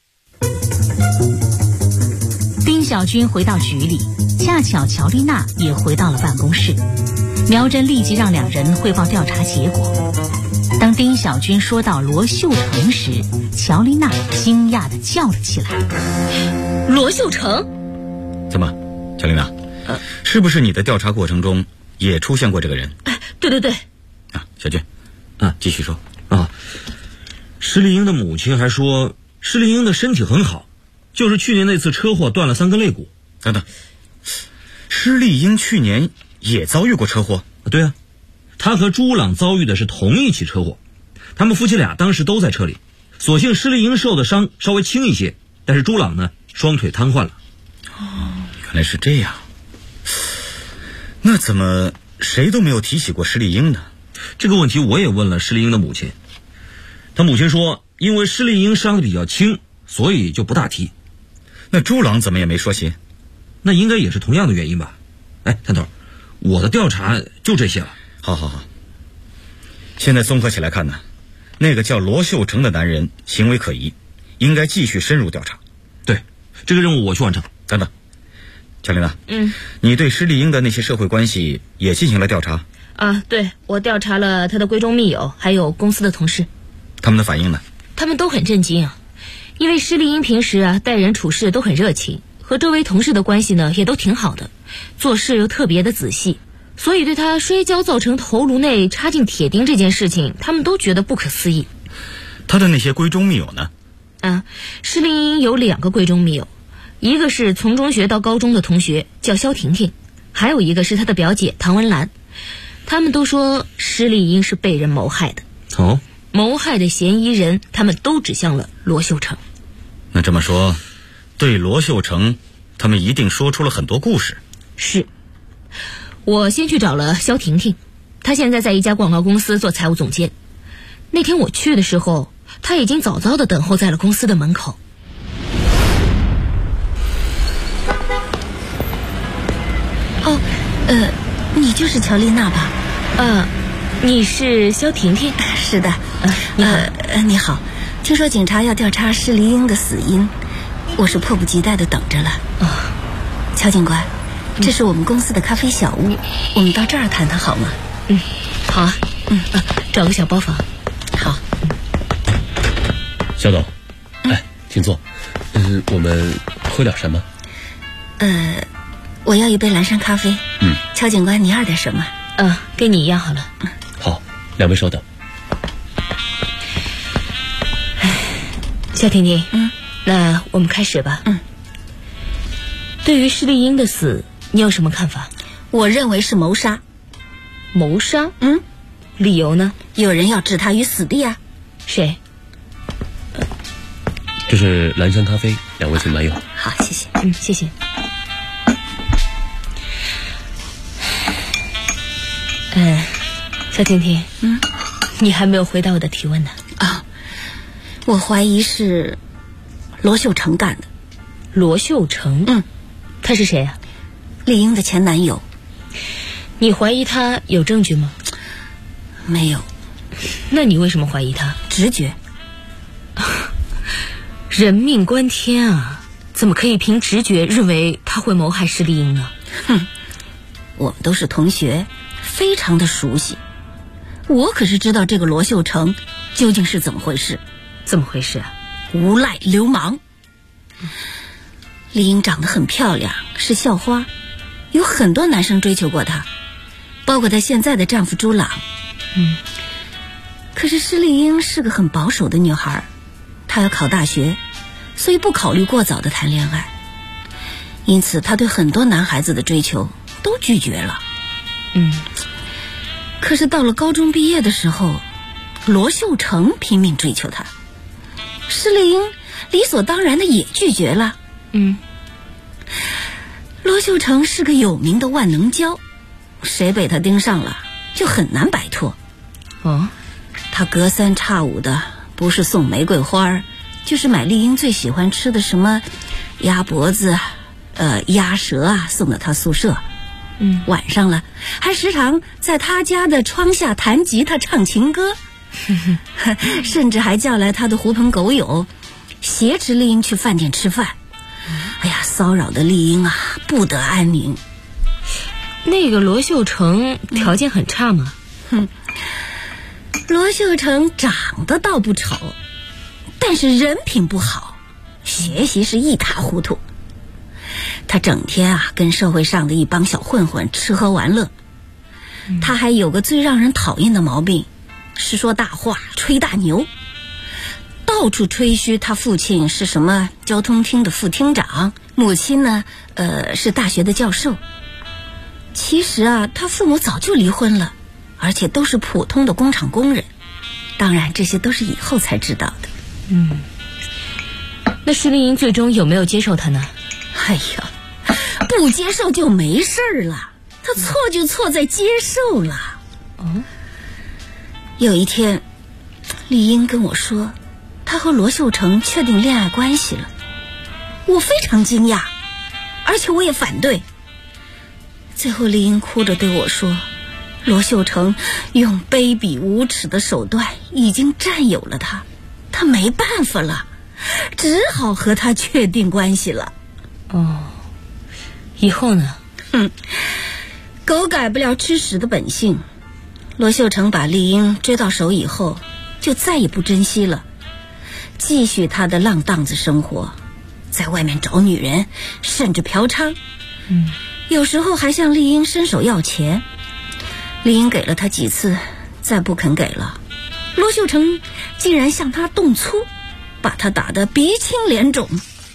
[SPEAKER 15] 丁小军回到局里，恰巧乔丽娜也回到了办公室。苗真立即让2人汇报调查结果。当丁小军说到罗秀成时，乔丽娜惊讶地叫了起来：“
[SPEAKER 17] 罗秀成？
[SPEAKER 16] 怎么，乔丽娜，
[SPEAKER 18] 是不是你的调查过程中也出现过这个人？
[SPEAKER 17] 对。
[SPEAKER 18] 啊，小军，继续说。
[SPEAKER 16] 施丽英的母亲还说，施丽英的身体很好，就是去年那次车祸断了3根肋骨。
[SPEAKER 18] 等等，施丽英去年也遭遇过车祸？
[SPEAKER 16] 对啊，她和朱朗遭遇的是同一起车祸，他们夫妻俩当时都在车里，所幸施丽英受的伤稍微轻一些，但是朱朗呢，双腿瘫痪了。
[SPEAKER 18] 原来是这样，那怎么谁都没有提起过施丽英呢？
[SPEAKER 16] 这个问题我也问了施丽英的母亲，她母亲说，因为施丽英伤得比较轻，所以就不大提。
[SPEAKER 18] 那朱朗怎么也没说些？
[SPEAKER 16] 那应该也是同样的原因吧。探头，我的调查就这些了。
[SPEAKER 18] 好，现在综合起来看呢，那个叫罗秀成的男人行为可疑，应该继续深入调查。
[SPEAKER 16] 对，这个任务我去完成。
[SPEAKER 18] 等等，乔琳娜，你对施丽英的那些社会关系也进行了调查？
[SPEAKER 19] 对，我调查了她的闺中密友，还有公司的同事。
[SPEAKER 18] 他们的反应呢？
[SPEAKER 19] 他们都很震惊啊，因为施丽英平时待人处事都很热情，和周围同事的关系呢也都挺好的，做事又特别的仔细，所以对她摔跤造成头颅内插进铁钉这件事情，他们都觉得不可思议。
[SPEAKER 18] 她的那些闺中密友呢？
[SPEAKER 19] 施丽英有2个闺中密友，一个是从中学到高中的同学，叫萧婷婷，还有一个是她的表姐唐文兰。他们都说施丽英是被人谋害的。谋害的嫌疑人他们都指向了罗秀成。
[SPEAKER 18] 那这么说，对罗秀成他们一定说出了很多故事。
[SPEAKER 19] 是，我先去找了萧婷婷，她现在在一家广告公司做财务总监。那天我去的时候，她已经早早地等候在了公司的门口。
[SPEAKER 8] 你就是乔丽娜吧？
[SPEAKER 19] 你是萧婷婷？
[SPEAKER 8] 是的。
[SPEAKER 19] 你好。
[SPEAKER 8] 你好，听说警察要调查施丽英的死因，我是迫不及待地等着了。乔警官，这是我们公司的咖啡小屋，我们到这儿谈谈好吗？
[SPEAKER 19] 好啊。找个小包房。
[SPEAKER 8] 好。
[SPEAKER 20] 肖董，请坐。我们喝点什么？
[SPEAKER 8] 我要一杯蓝山咖啡。乔警官，你要点什么？
[SPEAKER 19] 跟你一样好了。
[SPEAKER 20] 好，2位稍等。
[SPEAKER 19] 萧婷婷，那我们开始吧。对于施丽英的死，你有什么看法？
[SPEAKER 8] 我认为是谋杀。
[SPEAKER 19] 谋杀？理由呢？
[SPEAKER 8] 有人要置她于死地啊。
[SPEAKER 19] 谁？
[SPEAKER 20] 这是蓝山咖啡，2位请慢用。
[SPEAKER 8] 好，谢谢。
[SPEAKER 19] 谢谢。萧婷婷，你还没有回答我的提问呢。
[SPEAKER 8] 我怀疑是罗秀成干的。
[SPEAKER 19] 罗秀成？他是谁啊？
[SPEAKER 8] 丽英的前男友。
[SPEAKER 19] 你怀疑他有证据吗？
[SPEAKER 8] 没有。
[SPEAKER 19] 那你为什么怀疑他？
[SPEAKER 8] 直觉。
[SPEAKER 19] 人命关天啊，怎么可以凭直觉认为他会谋害施丽英呢？
[SPEAKER 8] 我们都是同学，非常的熟悉。我可是知道这个罗秀成究竟是怎么回事。
[SPEAKER 19] 怎么回事啊？
[SPEAKER 8] 无赖流氓。丽英长得很漂亮，是校花，有很多男生追求过她，包括她现在的丈夫朱朗。可是施丽英是个很保守的女孩，她要考大学，所以不考虑过早的谈恋爱，因此她对很多男孩子的追求都拒绝了。可是到了高中毕业的时候，罗秀成拼命追求她，施丽英理所当然的也拒绝了。罗秀成是个有名的万能胶，谁被他盯上了就很难摆脱。他隔三差五的不是送玫瑰花，就是买丽英最喜欢吃的什么鸭脖子鸭舌啊送到他宿舍。晚上了还时常在他家的窗下弹吉他唱情歌，甚至还叫来他的狐朋狗友挟持丽英去饭店吃饭。骚扰的丽英啊不得安宁。
[SPEAKER 19] 那个罗秀成条件很差吗？
[SPEAKER 8] 罗秀成长得倒不丑，但是人品不好，学习是一塌糊涂。
[SPEAKER 21] 他整天跟社会上的一帮小混混吃喝玩乐。他还有个最让人讨厌的毛病，是说大话，吹大牛，到处吹嘘他父亲是什么交通厅的副厅长，母亲呢是大学的教授。其实他父母早就离婚了，而且都是普通的工厂工人。当然这些都是以后才知道的。
[SPEAKER 19] 那施丽英最终有没有接受他呢？
[SPEAKER 21] 哎呀，不接受就没事了，他错就错在接受了。有一天丽英跟我说她和罗秀成确定恋爱关系了，我非常惊讶，而且我也反对。最后丽英哭着对我说，罗秀成用卑鄙无耻的手段已经占有了她，她没办法了，只好和他确定关系了。
[SPEAKER 19] 以后呢？
[SPEAKER 21] 狗改不了吃屎的本性。罗秀成把丽英追到手以后，就再也不珍惜了，继续他的浪荡子生活，在外面找女人，甚至嫖娼。有时候还向丽英伸手要钱，丽英给了他几次，再不肯给了，罗秀成竟然向他动粗，把他打得鼻青脸肿。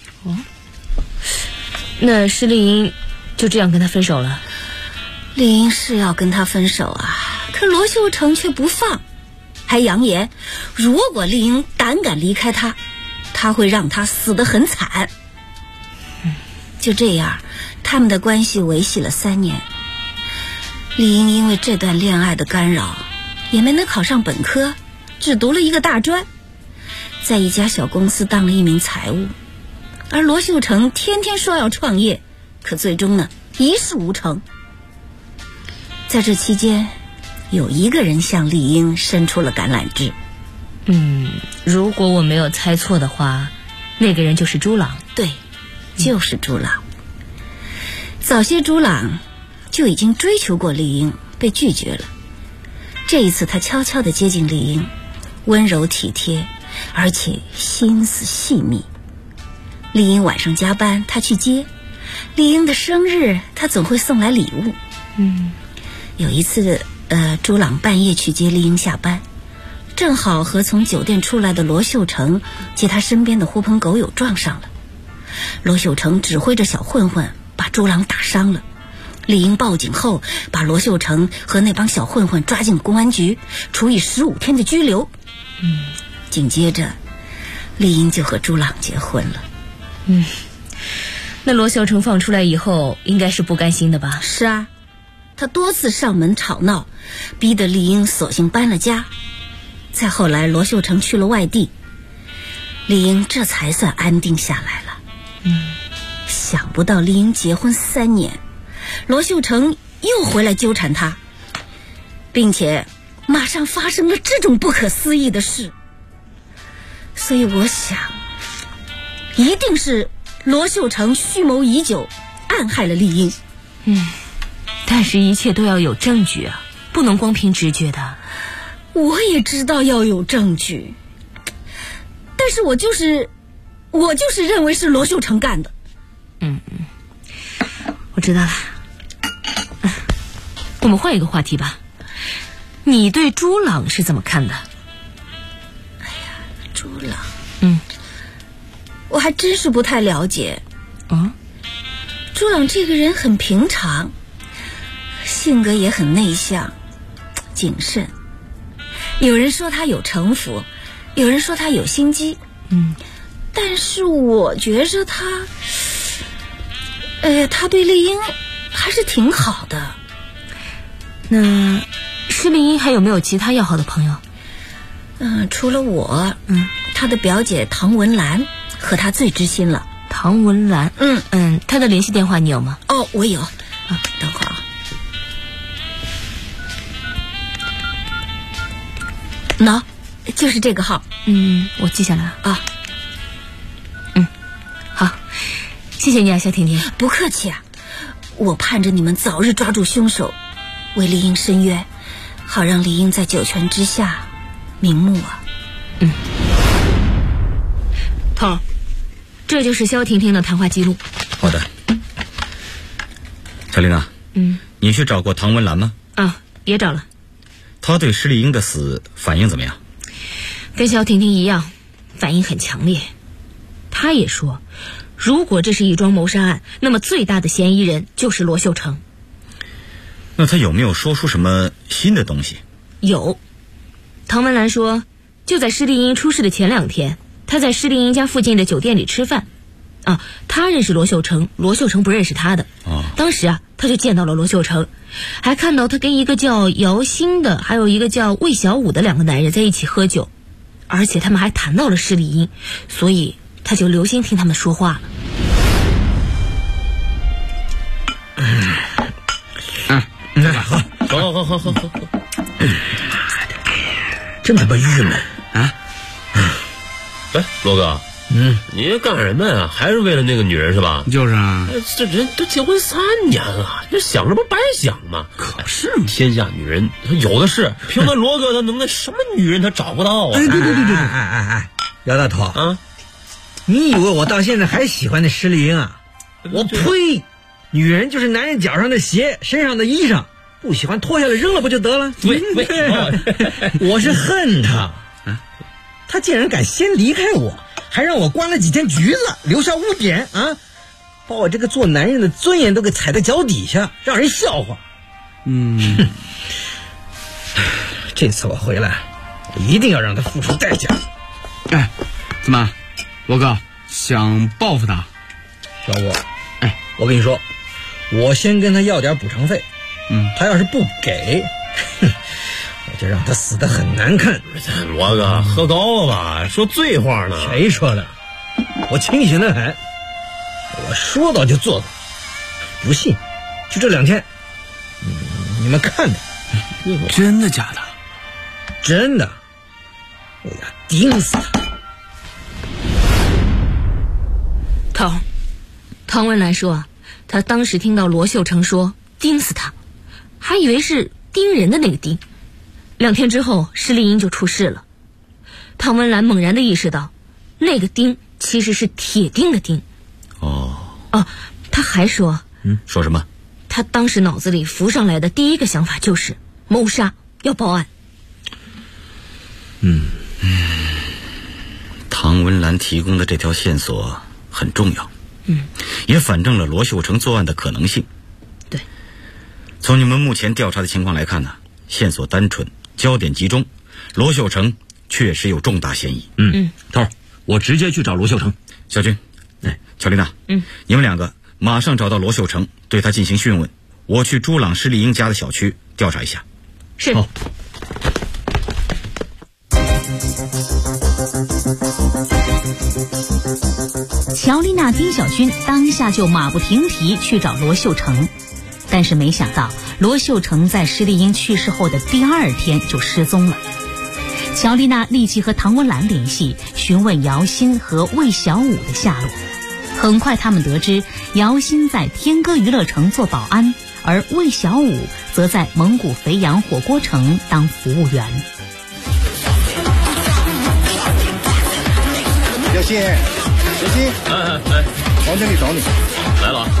[SPEAKER 19] 那施丽英就这样跟他分手了？
[SPEAKER 21] 丽英是要跟他分手可罗秀成却不放，还扬言如果丽英胆敢离开他，他会让他死得很惨。就这样他们的关系维系了3年。丽英因为这段恋爱的干扰，也没能考上本科，只读了一个大专，在一家小公司当了一名财务。而罗秀成天天说要创业，可最终呢一事无成。在这期间，有一个人向丽英伸出了橄榄枝。
[SPEAKER 19] 如果我没有猜错的话，那个人就是朱朗。
[SPEAKER 21] 对，就是朱朗。早些朱朗就已经追求过丽英，被拒绝了。这一次他悄悄地接近丽英，温柔体贴，而且心思细密。丽英晚上加班，他去接；丽英的生日，他总会送来礼物。有一次朱朗半夜去接丽英下班，正好和从酒店出来的罗秀成及他身边的狐朋狗友撞上了。罗秀成指挥着小混混把朱朗打伤了，丽英报警后把罗秀成和那帮小混混抓进公安局，处以15天的拘留。紧接着丽英就和朱朗结婚了。
[SPEAKER 19] 那罗秀成放出来以后应该是不甘心的吧？
[SPEAKER 21] 是啊，他多次上门吵闹，逼得丽英索性搬了家。再后来罗秀成去了外地，丽英这才算安定下来了。想不到丽英结婚3年，罗秀成又回来纠缠她，并且马上发生了这种不可思议的事。所以我想，一定是罗秀成蓄谋已久，暗害了丽英。
[SPEAKER 19] 但是一切都要有证据啊，不能光凭直觉的。
[SPEAKER 21] 我也知道要有证据，但是我就是认为是罗秀成干的。
[SPEAKER 19] 我知道了。我们换一个话题吧。你对朱朗是怎么看的？
[SPEAKER 21] 朱朗，我还真是不太了解。朱朗这个人很平常，性格也很内向、谨慎。有人说他有城府，有人说他有心机。但是我觉着他对丽英还是挺好的。
[SPEAKER 19] 那施丽英还有没有其他要好的朋友？
[SPEAKER 21] 除了我，她的表姐唐文兰和她最知心了。
[SPEAKER 19] 唐文兰，她的联系电话你有吗？
[SPEAKER 21] 我有。等会儿喏，就是这个号。
[SPEAKER 19] 我记下来了。好，谢谢你啊，小婷婷。
[SPEAKER 21] 不客气啊，我盼着你们早日抓住凶手，为丽英伸冤，好让丽英在九泉之下瞑目啊。
[SPEAKER 19] 彤，这就是萧婷婷的谈话记录。
[SPEAKER 18] 好的。 乔丽娜，你去找过唐文兰吗？
[SPEAKER 19] 啊，别找了。
[SPEAKER 18] 他对施丽英的死反应怎么样？
[SPEAKER 19] 跟肖婷婷一样，反应很强烈。他也说，如果这是一桩谋杀案，那么最大的嫌疑人就是罗秀成。
[SPEAKER 18] 那他有没有说出什么新的东西？
[SPEAKER 19] 有。唐文兰说，就在施丽英出事的前2天，他在施丽英家附近的酒店里吃饭。他认识罗秀成，罗秀成不认识他的。当时他就见到了罗秀成，还看到他跟一个叫姚鑫的，还有一个叫魏小武的2个男人在一起喝酒，而且他们还谈到了施丽英，所以他就留心听他们说话了。
[SPEAKER 20] 喝，真他妈郁闷啊！哎，罗哥，你干什么呀？还是为了那个女人是吧？
[SPEAKER 1] 就是啊，
[SPEAKER 20] 这人都结婚3年了，这想着不白想吗？
[SPEAKER 1] 可是嘛，
[SPEAKER 20] 天下女人有的是，凭他罗哥他能那什么女人他找不到啊？
[SPEAKER 1] 对，
[SPEAKER 22] 姚大头啊，你以为我到现在还喜欢那施丽英啊？我呸！女人就是男人脚上的鞋，身上的衣裳，不喜欢脱下来扔了不就得了？
[SPEAKER 20] 对，
[SPEAKER 22] 我是恨他，他竟然敢先离开我，还让我关了几天局子，留下污点啊！把我这个做男人的尊严都给踩在脚底下，让人笑话。这次我回来，我一定要让他付出代价。
[SPEAKER 1] 哎，怎么，罗哥想报复他？
[SPEAKER 22] 小五，我跟你说，我先跟他要点补偿费，他要是不给，我就让他死得很难看。
[SPEAKER 20] 罗哥，喝高了吧？说醉话呢？
[SPEAKER 22] 谁说的？我清醒得很，我说到就做到。不信，就这2天，你们看着。
[SPEAKER 1] 真的假的？
[SPEAKER 22] 真的，我要盯死他。
[SPEAKER 19] 唐文兰说，他当时听到罗秀成说盯死他，还以为是盯人的那个盯。2天之后，施丽英就出事了。唐文兰猛然地意识到，那个钉其实是铁钉的钉。他还说，
[SPEAKER 18] 说什么？
[SPEAKER 19] 他当时脑子里浮上来的第一个想法就是谋杀，要报案。
[SPEAKER 18] 唐文兰提供的这条线索很重要，也反证了罗秀成作案的可能性。
[SPEAKER 19] 对，
[SPEAKER 18] 从你们目前调查的情况来看呢，线索单纯，焦点集中，罗秀成确实有重大嫌疑。
[SPEAKER 16] 头儿，我直接去找罗秀成。
[SPEAKER 18] 小军，乔丽娜，你们2个马上找到罗秀成，对他进行讯问。我去朱朗施丽英家的小区调查一下。
[SPEAKER 19] 是。
[SPEAKER 18] 好。
[SPEAKER 15] 乔丽娜、丁小军当下就马不停蹄去找罗秀成，但是没想到罗秀成在施丽英去世后的第2天就失踪了。乔丽娜立即和唐文兰联系，询问姚鑫和魏小武的下落。很快他们得知，姚鑫在天歌娱乐城做保安，而魏小武则在蒙古肥羊火锅城当服务员。
[SPEAKER 23] 小新，王经理找你。
[SPEAKER 20] 来了。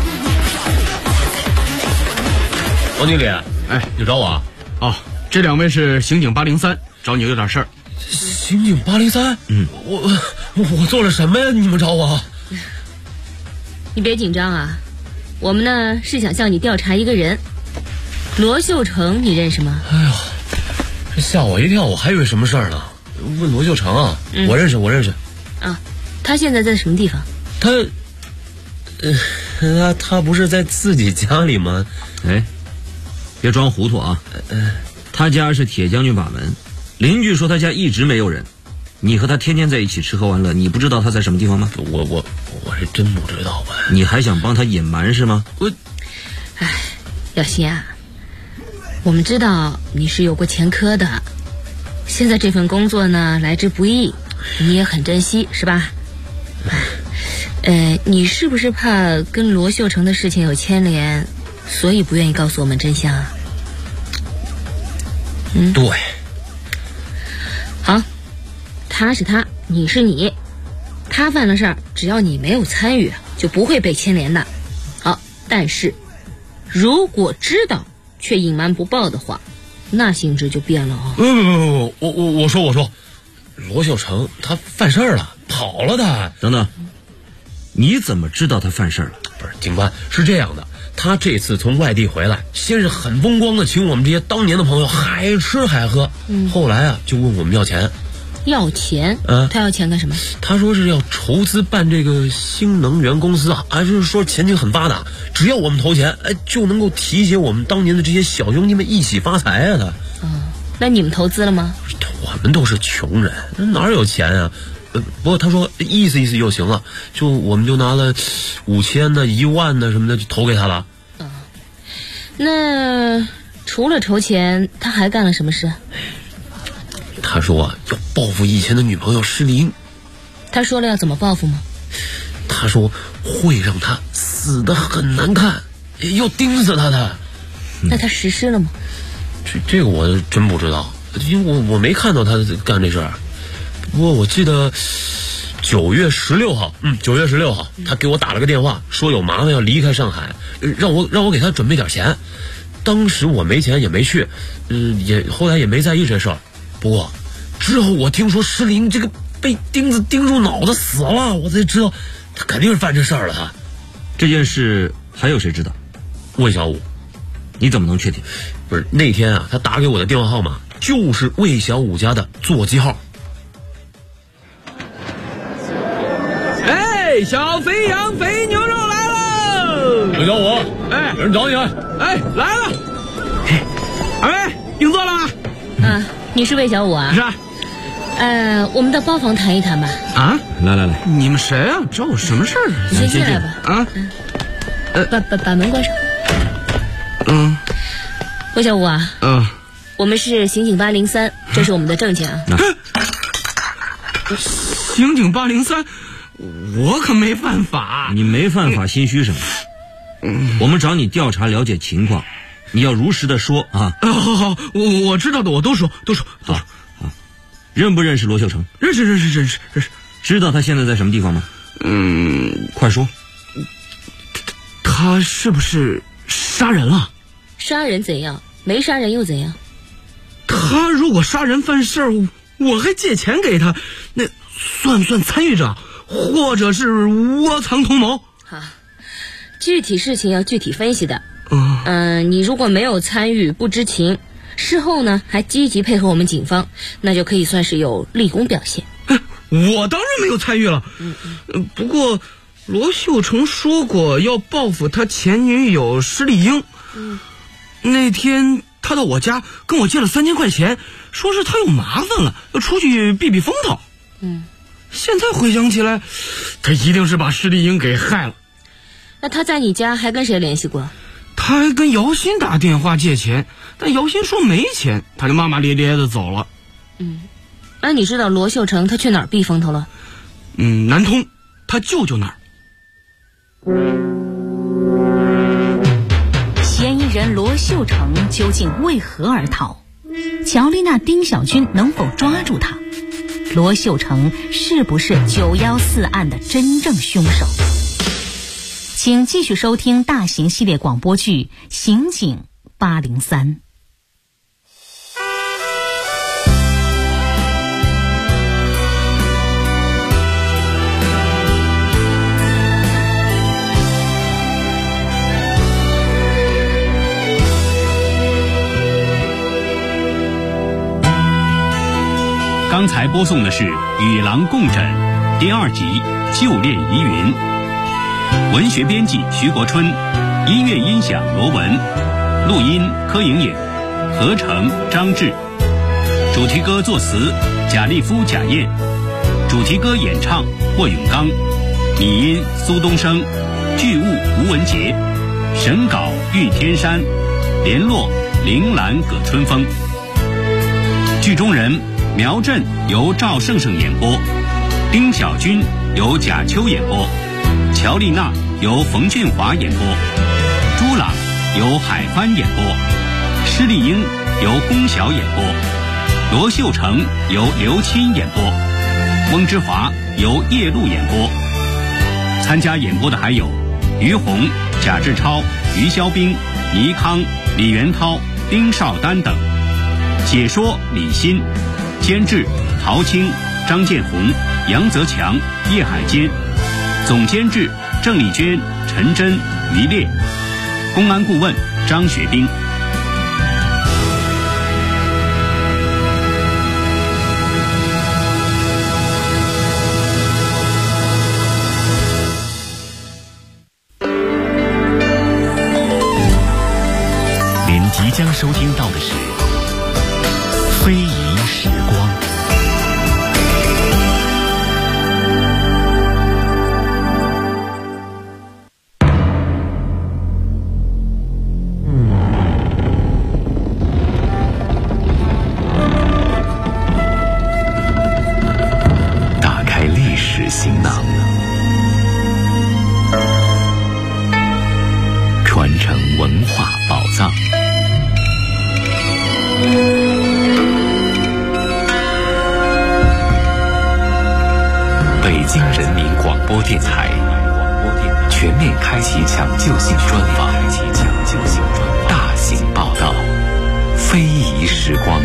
[SPEAKER 20] 王经理，你找我啊？
[SPEAKER 1] 这2位是刑警803，找你有点事儿。
[SPEAKER 20] 刑警803？我做了什么呀？你们找我？
[SPEAKER 19] 你别紧张啊，我们呢是想向你调查一个人，罗秀成，你认识吗？
[SPEAKER 20] 哎呦，这吓我一跳，我还以为什么事儿呢。问罗秀成啊，我认识。
[SPEAKER 19] 他现在在什么地方？
[SPEAKER 20] 他不是在自己家里吗？
[SPEAKER 16] 别装糊涂啊！他家是铁将军把门，邻居说他家一直没有人。你和他天天在一起吃喝玩乐，你不知道他在什么地方吗？
[SPEAKER 20] 我是真不知道吧？
[SPEAKER 16] 你还想帮他隐瞒是吗？
[SPEAKER 19] 小新啊，我们知道你是有过前科的，现在这份工作呢来之不易，你也很珍惜是吧？你是不是怕跟罗秀成的事情有牵连，所以不愿意告诉我们真相啊？
[SPEAKER 20] 对。
[SPEAKER 19] 好，他是他，你是你，他犯了事儿，只要你没有参与，就不会被牵连的。好，但是如果知道却隐瞒不报的话，那性质就变了啊。
[SPEAKER 20] 不，我说，罗秀成他犯事儿了，跑了他。
[SPEAKER 16] 等等，你怎么知道他犯事儿了？
[SPEAKER 20] 不是，警官，是这样的，他这次从外地回来，先是很风光的请我们这些当年的朋友海吃海喝，后来啊就问我们要钱。
[SPEAKER 19] 要钱？他要钱干什么？
[SPEAKER 20] 他说是要筹资办这个新能源公司啊，还是说前景很发达，只要我们投钱，就能够提携我们当年的这些小兄弟们一起发财啊！
[SPEAKER 19] 那你们投资了吗？
[SPEAKER 20] 我们都是穷人，哪有钱啊？不过他说意思就行了，我们就拿了5000的、1万的什么的就投给他了。
[SPEAKER 19] 那除了筹钱，他还干了什么事？
[SPEAKER 20] 他说啊，要报复以前的女朋友施丽英。
[SPEAKER 19] 他说了要怎么报复吗？
[SPEAKER 20] 他说会让他死得很难看，要盯死他的。
[SPEAKER 19] 那他实施了吗？
[SPEAKER 20] 这个我真不知道，因为我没看到他干这事儿。不过我记得9月16号他给我打了个电话，说有麻烦要离开上海，让我给他准备点钱。当时我没钱也没去，后来也没在意这事儿。不过之后我听说施丽英这个被钉子钉住脑袋死了，我才知道他肯定是犯这事儿了。他
[SPEAKER 16] 这件事还有谁知道？
[SPEAKER 20] 魏小武。
[SPEAKER 16] 你怎么能确定？
[SPEAKER 20] 不是，那天啊他打给我的电话号码就是魏小武家的座机号。
[SPEAKER 1] 小肥羊肥牛肉来了！
[SPEAKER 20] 魏小武，有人找你了。
[SPEAKER 1] 来了。二位定做了吗？
[SPEAKER 19] 你是魏小武啊？
[SPEAKER 1] 是啊。
[SPEAKER 19] 我们到包房谈一谈吧。
[SPEAKER 16] 来，
[SPEAKER 1] 你们谁啊？找我什么事儿？
[SPEAKER 19] 你先进来吧。把门关上。魏小武啊。我们是刑警803，这是我们的证件啊。
[SPEAKER 1] 刑警803。我可没犯法。
[SPEAKER 16] 你没犯法，心虚什么？我们找你调查了解情况，你要如实的说啊。
[SPEAKER 1] 好，我知道的我都说。好。
[SPEAKER 16] 认不认识罗秀成？
[SPEAKER 1] 认识。
[SPEAKER 16] 知道他现在在什么地方吗？快说。
[SPEAKER 1] 他是不是杀人了？
[SPEAKER 19] 杀人怎样？没杀人又怎样？
[SPEAKER 1] 他如果杀人犯事儿，我还借钱给他，那算不算参与者？或者是窝藏同谋？
[SPEAKER 19] 具体事情要具体分析的。你如果没有参与，不知情，事后呢还积极配合我们警方，那就可以算是有立功表现。
[SPEAKER 1] 我当然没有参与了。不过罗秀成说过要报复他前女友施丽英。那天他到我家跟我借了3000块钱，说是他有麻烦了，要出去避避风头。现在回想起来，他一定是把施丽英给害了。
[SPEAKER 19] 那他在你家还跟谁联系过？
[SPEAKER 1] 他还跟姚鑫打电话借钱，但姚鑫说没钱，他就骂骂咧咧的走了。
[SPEAKER 19] 那你知道罗秀成他去哪儿避风头了？
[SPEAKER 1] 南通，他舅舅那儿。
[SPEAKER 15] 嫌疑人罗秀成究竟为何而逃？乔丽娜、丁小军能否抓住他？罗秀成是不是914案的真正凶手？请继续收听大型系列广播剧《刑警803》。
[SPEAKER 13] 刚才播送的是《与狼共枕》第2集《旧恋疑云》，文学编辑徐国春，音乐音响罗文，录音柯莹莹，合成张志，主题歌作词贾立夫、贾燕，主题歌演唱霍永刚，拟音苏东升，剧务吴文杰，审稿玉天山，联络铃兰葛春风。剧中人苗振由赵胜胜演播，丁小军由贾秋演播，乔丽娜由冯俊华演播，朱朗由海帆演播，施丽英由龚晓演播，罗秀成由刘钦演播，翁之华由叶璐演播。参加演播的还有于红、贾志超、于肖兵、 倪康、李元涛、丁绍丹等，解说李欣，监制陶青、张建红、杨泽强、叶海坚，总监制郑丽娟、陈真、于烈，公安顾问张学兵。
[SPEAKER 2] 即将收听到的是《非遗时光》。打开历史行囊，传承文化宝藏。北京人民广播电台全面开启抢救性专访，大型报道，非遗时光。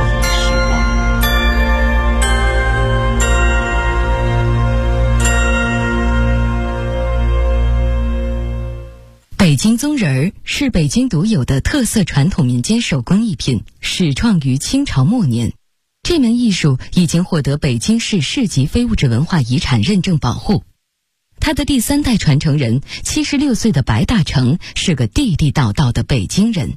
[SPEAKER 4] 北京宗人儿是北京独有的特色传统民间手工艺品，始创于清朝末年。这门艺术已经获得北京市市级非物质文化遗产认证保护。他的第3代传承人76岁的白大成是个地地道道的北京人。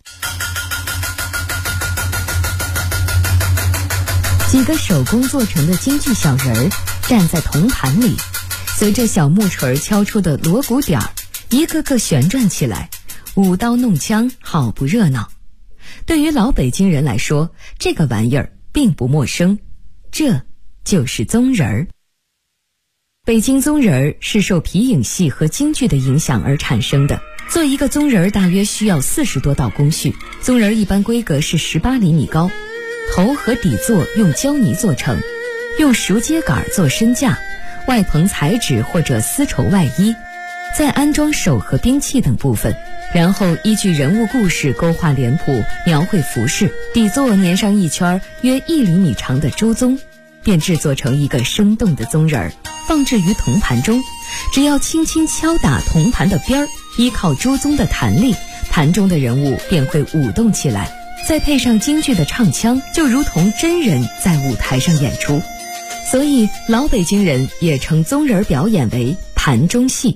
[SPEAKER 4] 几个手工做成的京剧小人儿站在铜盘里，随着小木锤敲出的锣鼓点儿，一个个旋转起来，舞刀弄枪，好不热闹。对于老北京人来说，这个玩意儿并不陌生，这就是宗人儿。北京宗人儿是受皮影戏和京剧的影响而产生的。做一个宗人儿大约需要40多道工序，宗人儿一般规格是18厘米高，头和底座用胶泥做成，用熟秸秆做身架，外棚彩纸或者丝绸外衣，再安装手和兵器等部分，然后依据人物故事勾画脸谱，描绘服饰，底座粘上一圈约1厘米长的周宗，便制作成一个生动的宗人儿，放置于铜盘中。只要轻轻敲打铜盘的边儿，依靠周宗的弹力，盘中的人物便会舞动起来，再配上京剧的唱腔，就如同真人在舞台上演出。所以老北京人也称宗人表演为盘中戏。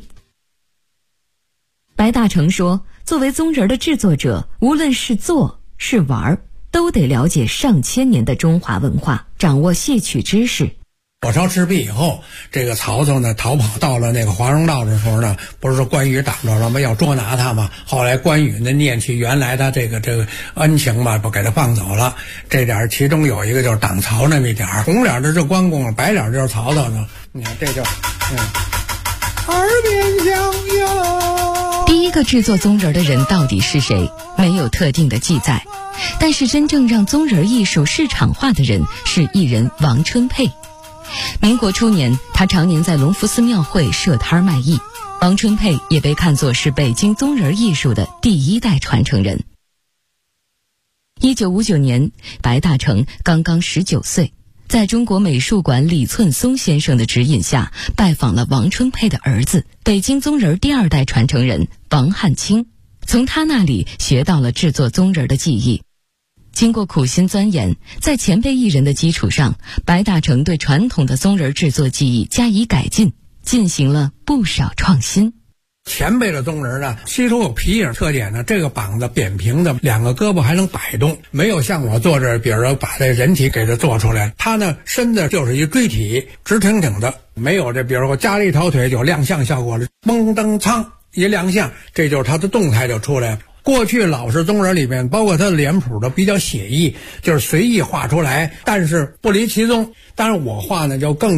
[SPEAKER 4] 白大成说，作为宗人的制作者，无论是做是玩，都得了解上千年的中华文化，掌握戏曲知识。
[SPEAKER 5] 火烧赤壁以后，这个曹操呢逃跑到了那个华容道的时候呢，不是说关羽挡着了吗？要捉拿他嘛。后来关羽呢念起原来的这个恩情嘛，不给他放走了。这点其中有一个就是挡曹那么一点，红脸的是关公，白脸就是曹操呢。你看这就耳边响哟。
[SPEAKER 4] 第一个制作宗人的人到底是谁，没有特定的记载。但是真正让宗人艺术市场化的人是艺人王春佩。民国初年，他常年在隆福寺庙会设摊卖艺。王春佩也被看作是北京宗人艺术的第1代传承人。1959年，白大成刚刚19岁，在中国美术馆李寸松先生的指引下，拜访了王春佩的儿子，北京宗人第2代传承人王汉卿，从他那里学到了制作宗人的技艺。经过苦心钻研，在前辈艺人的基础上，白大成对传统的宗人制作技艺加以改进，进行了不少创新。
[SPEAKER 5] 前辈的宗人呢，其中有皮影特点呢，这个膀子扁平的，2个胳膊还能摆动，没有像我做这，比如说把这人体给它做出来，他呢身子就是一锥体，直挺挺的，没有这比如说加了一条腿有亮相效果了，蹦蹬苍一亮相，这就是他的动态就出来了。过去老式宗人里面，包括他的脸谱都比较写意，就是随意画出来，但是不离其宗。但是我画呢就更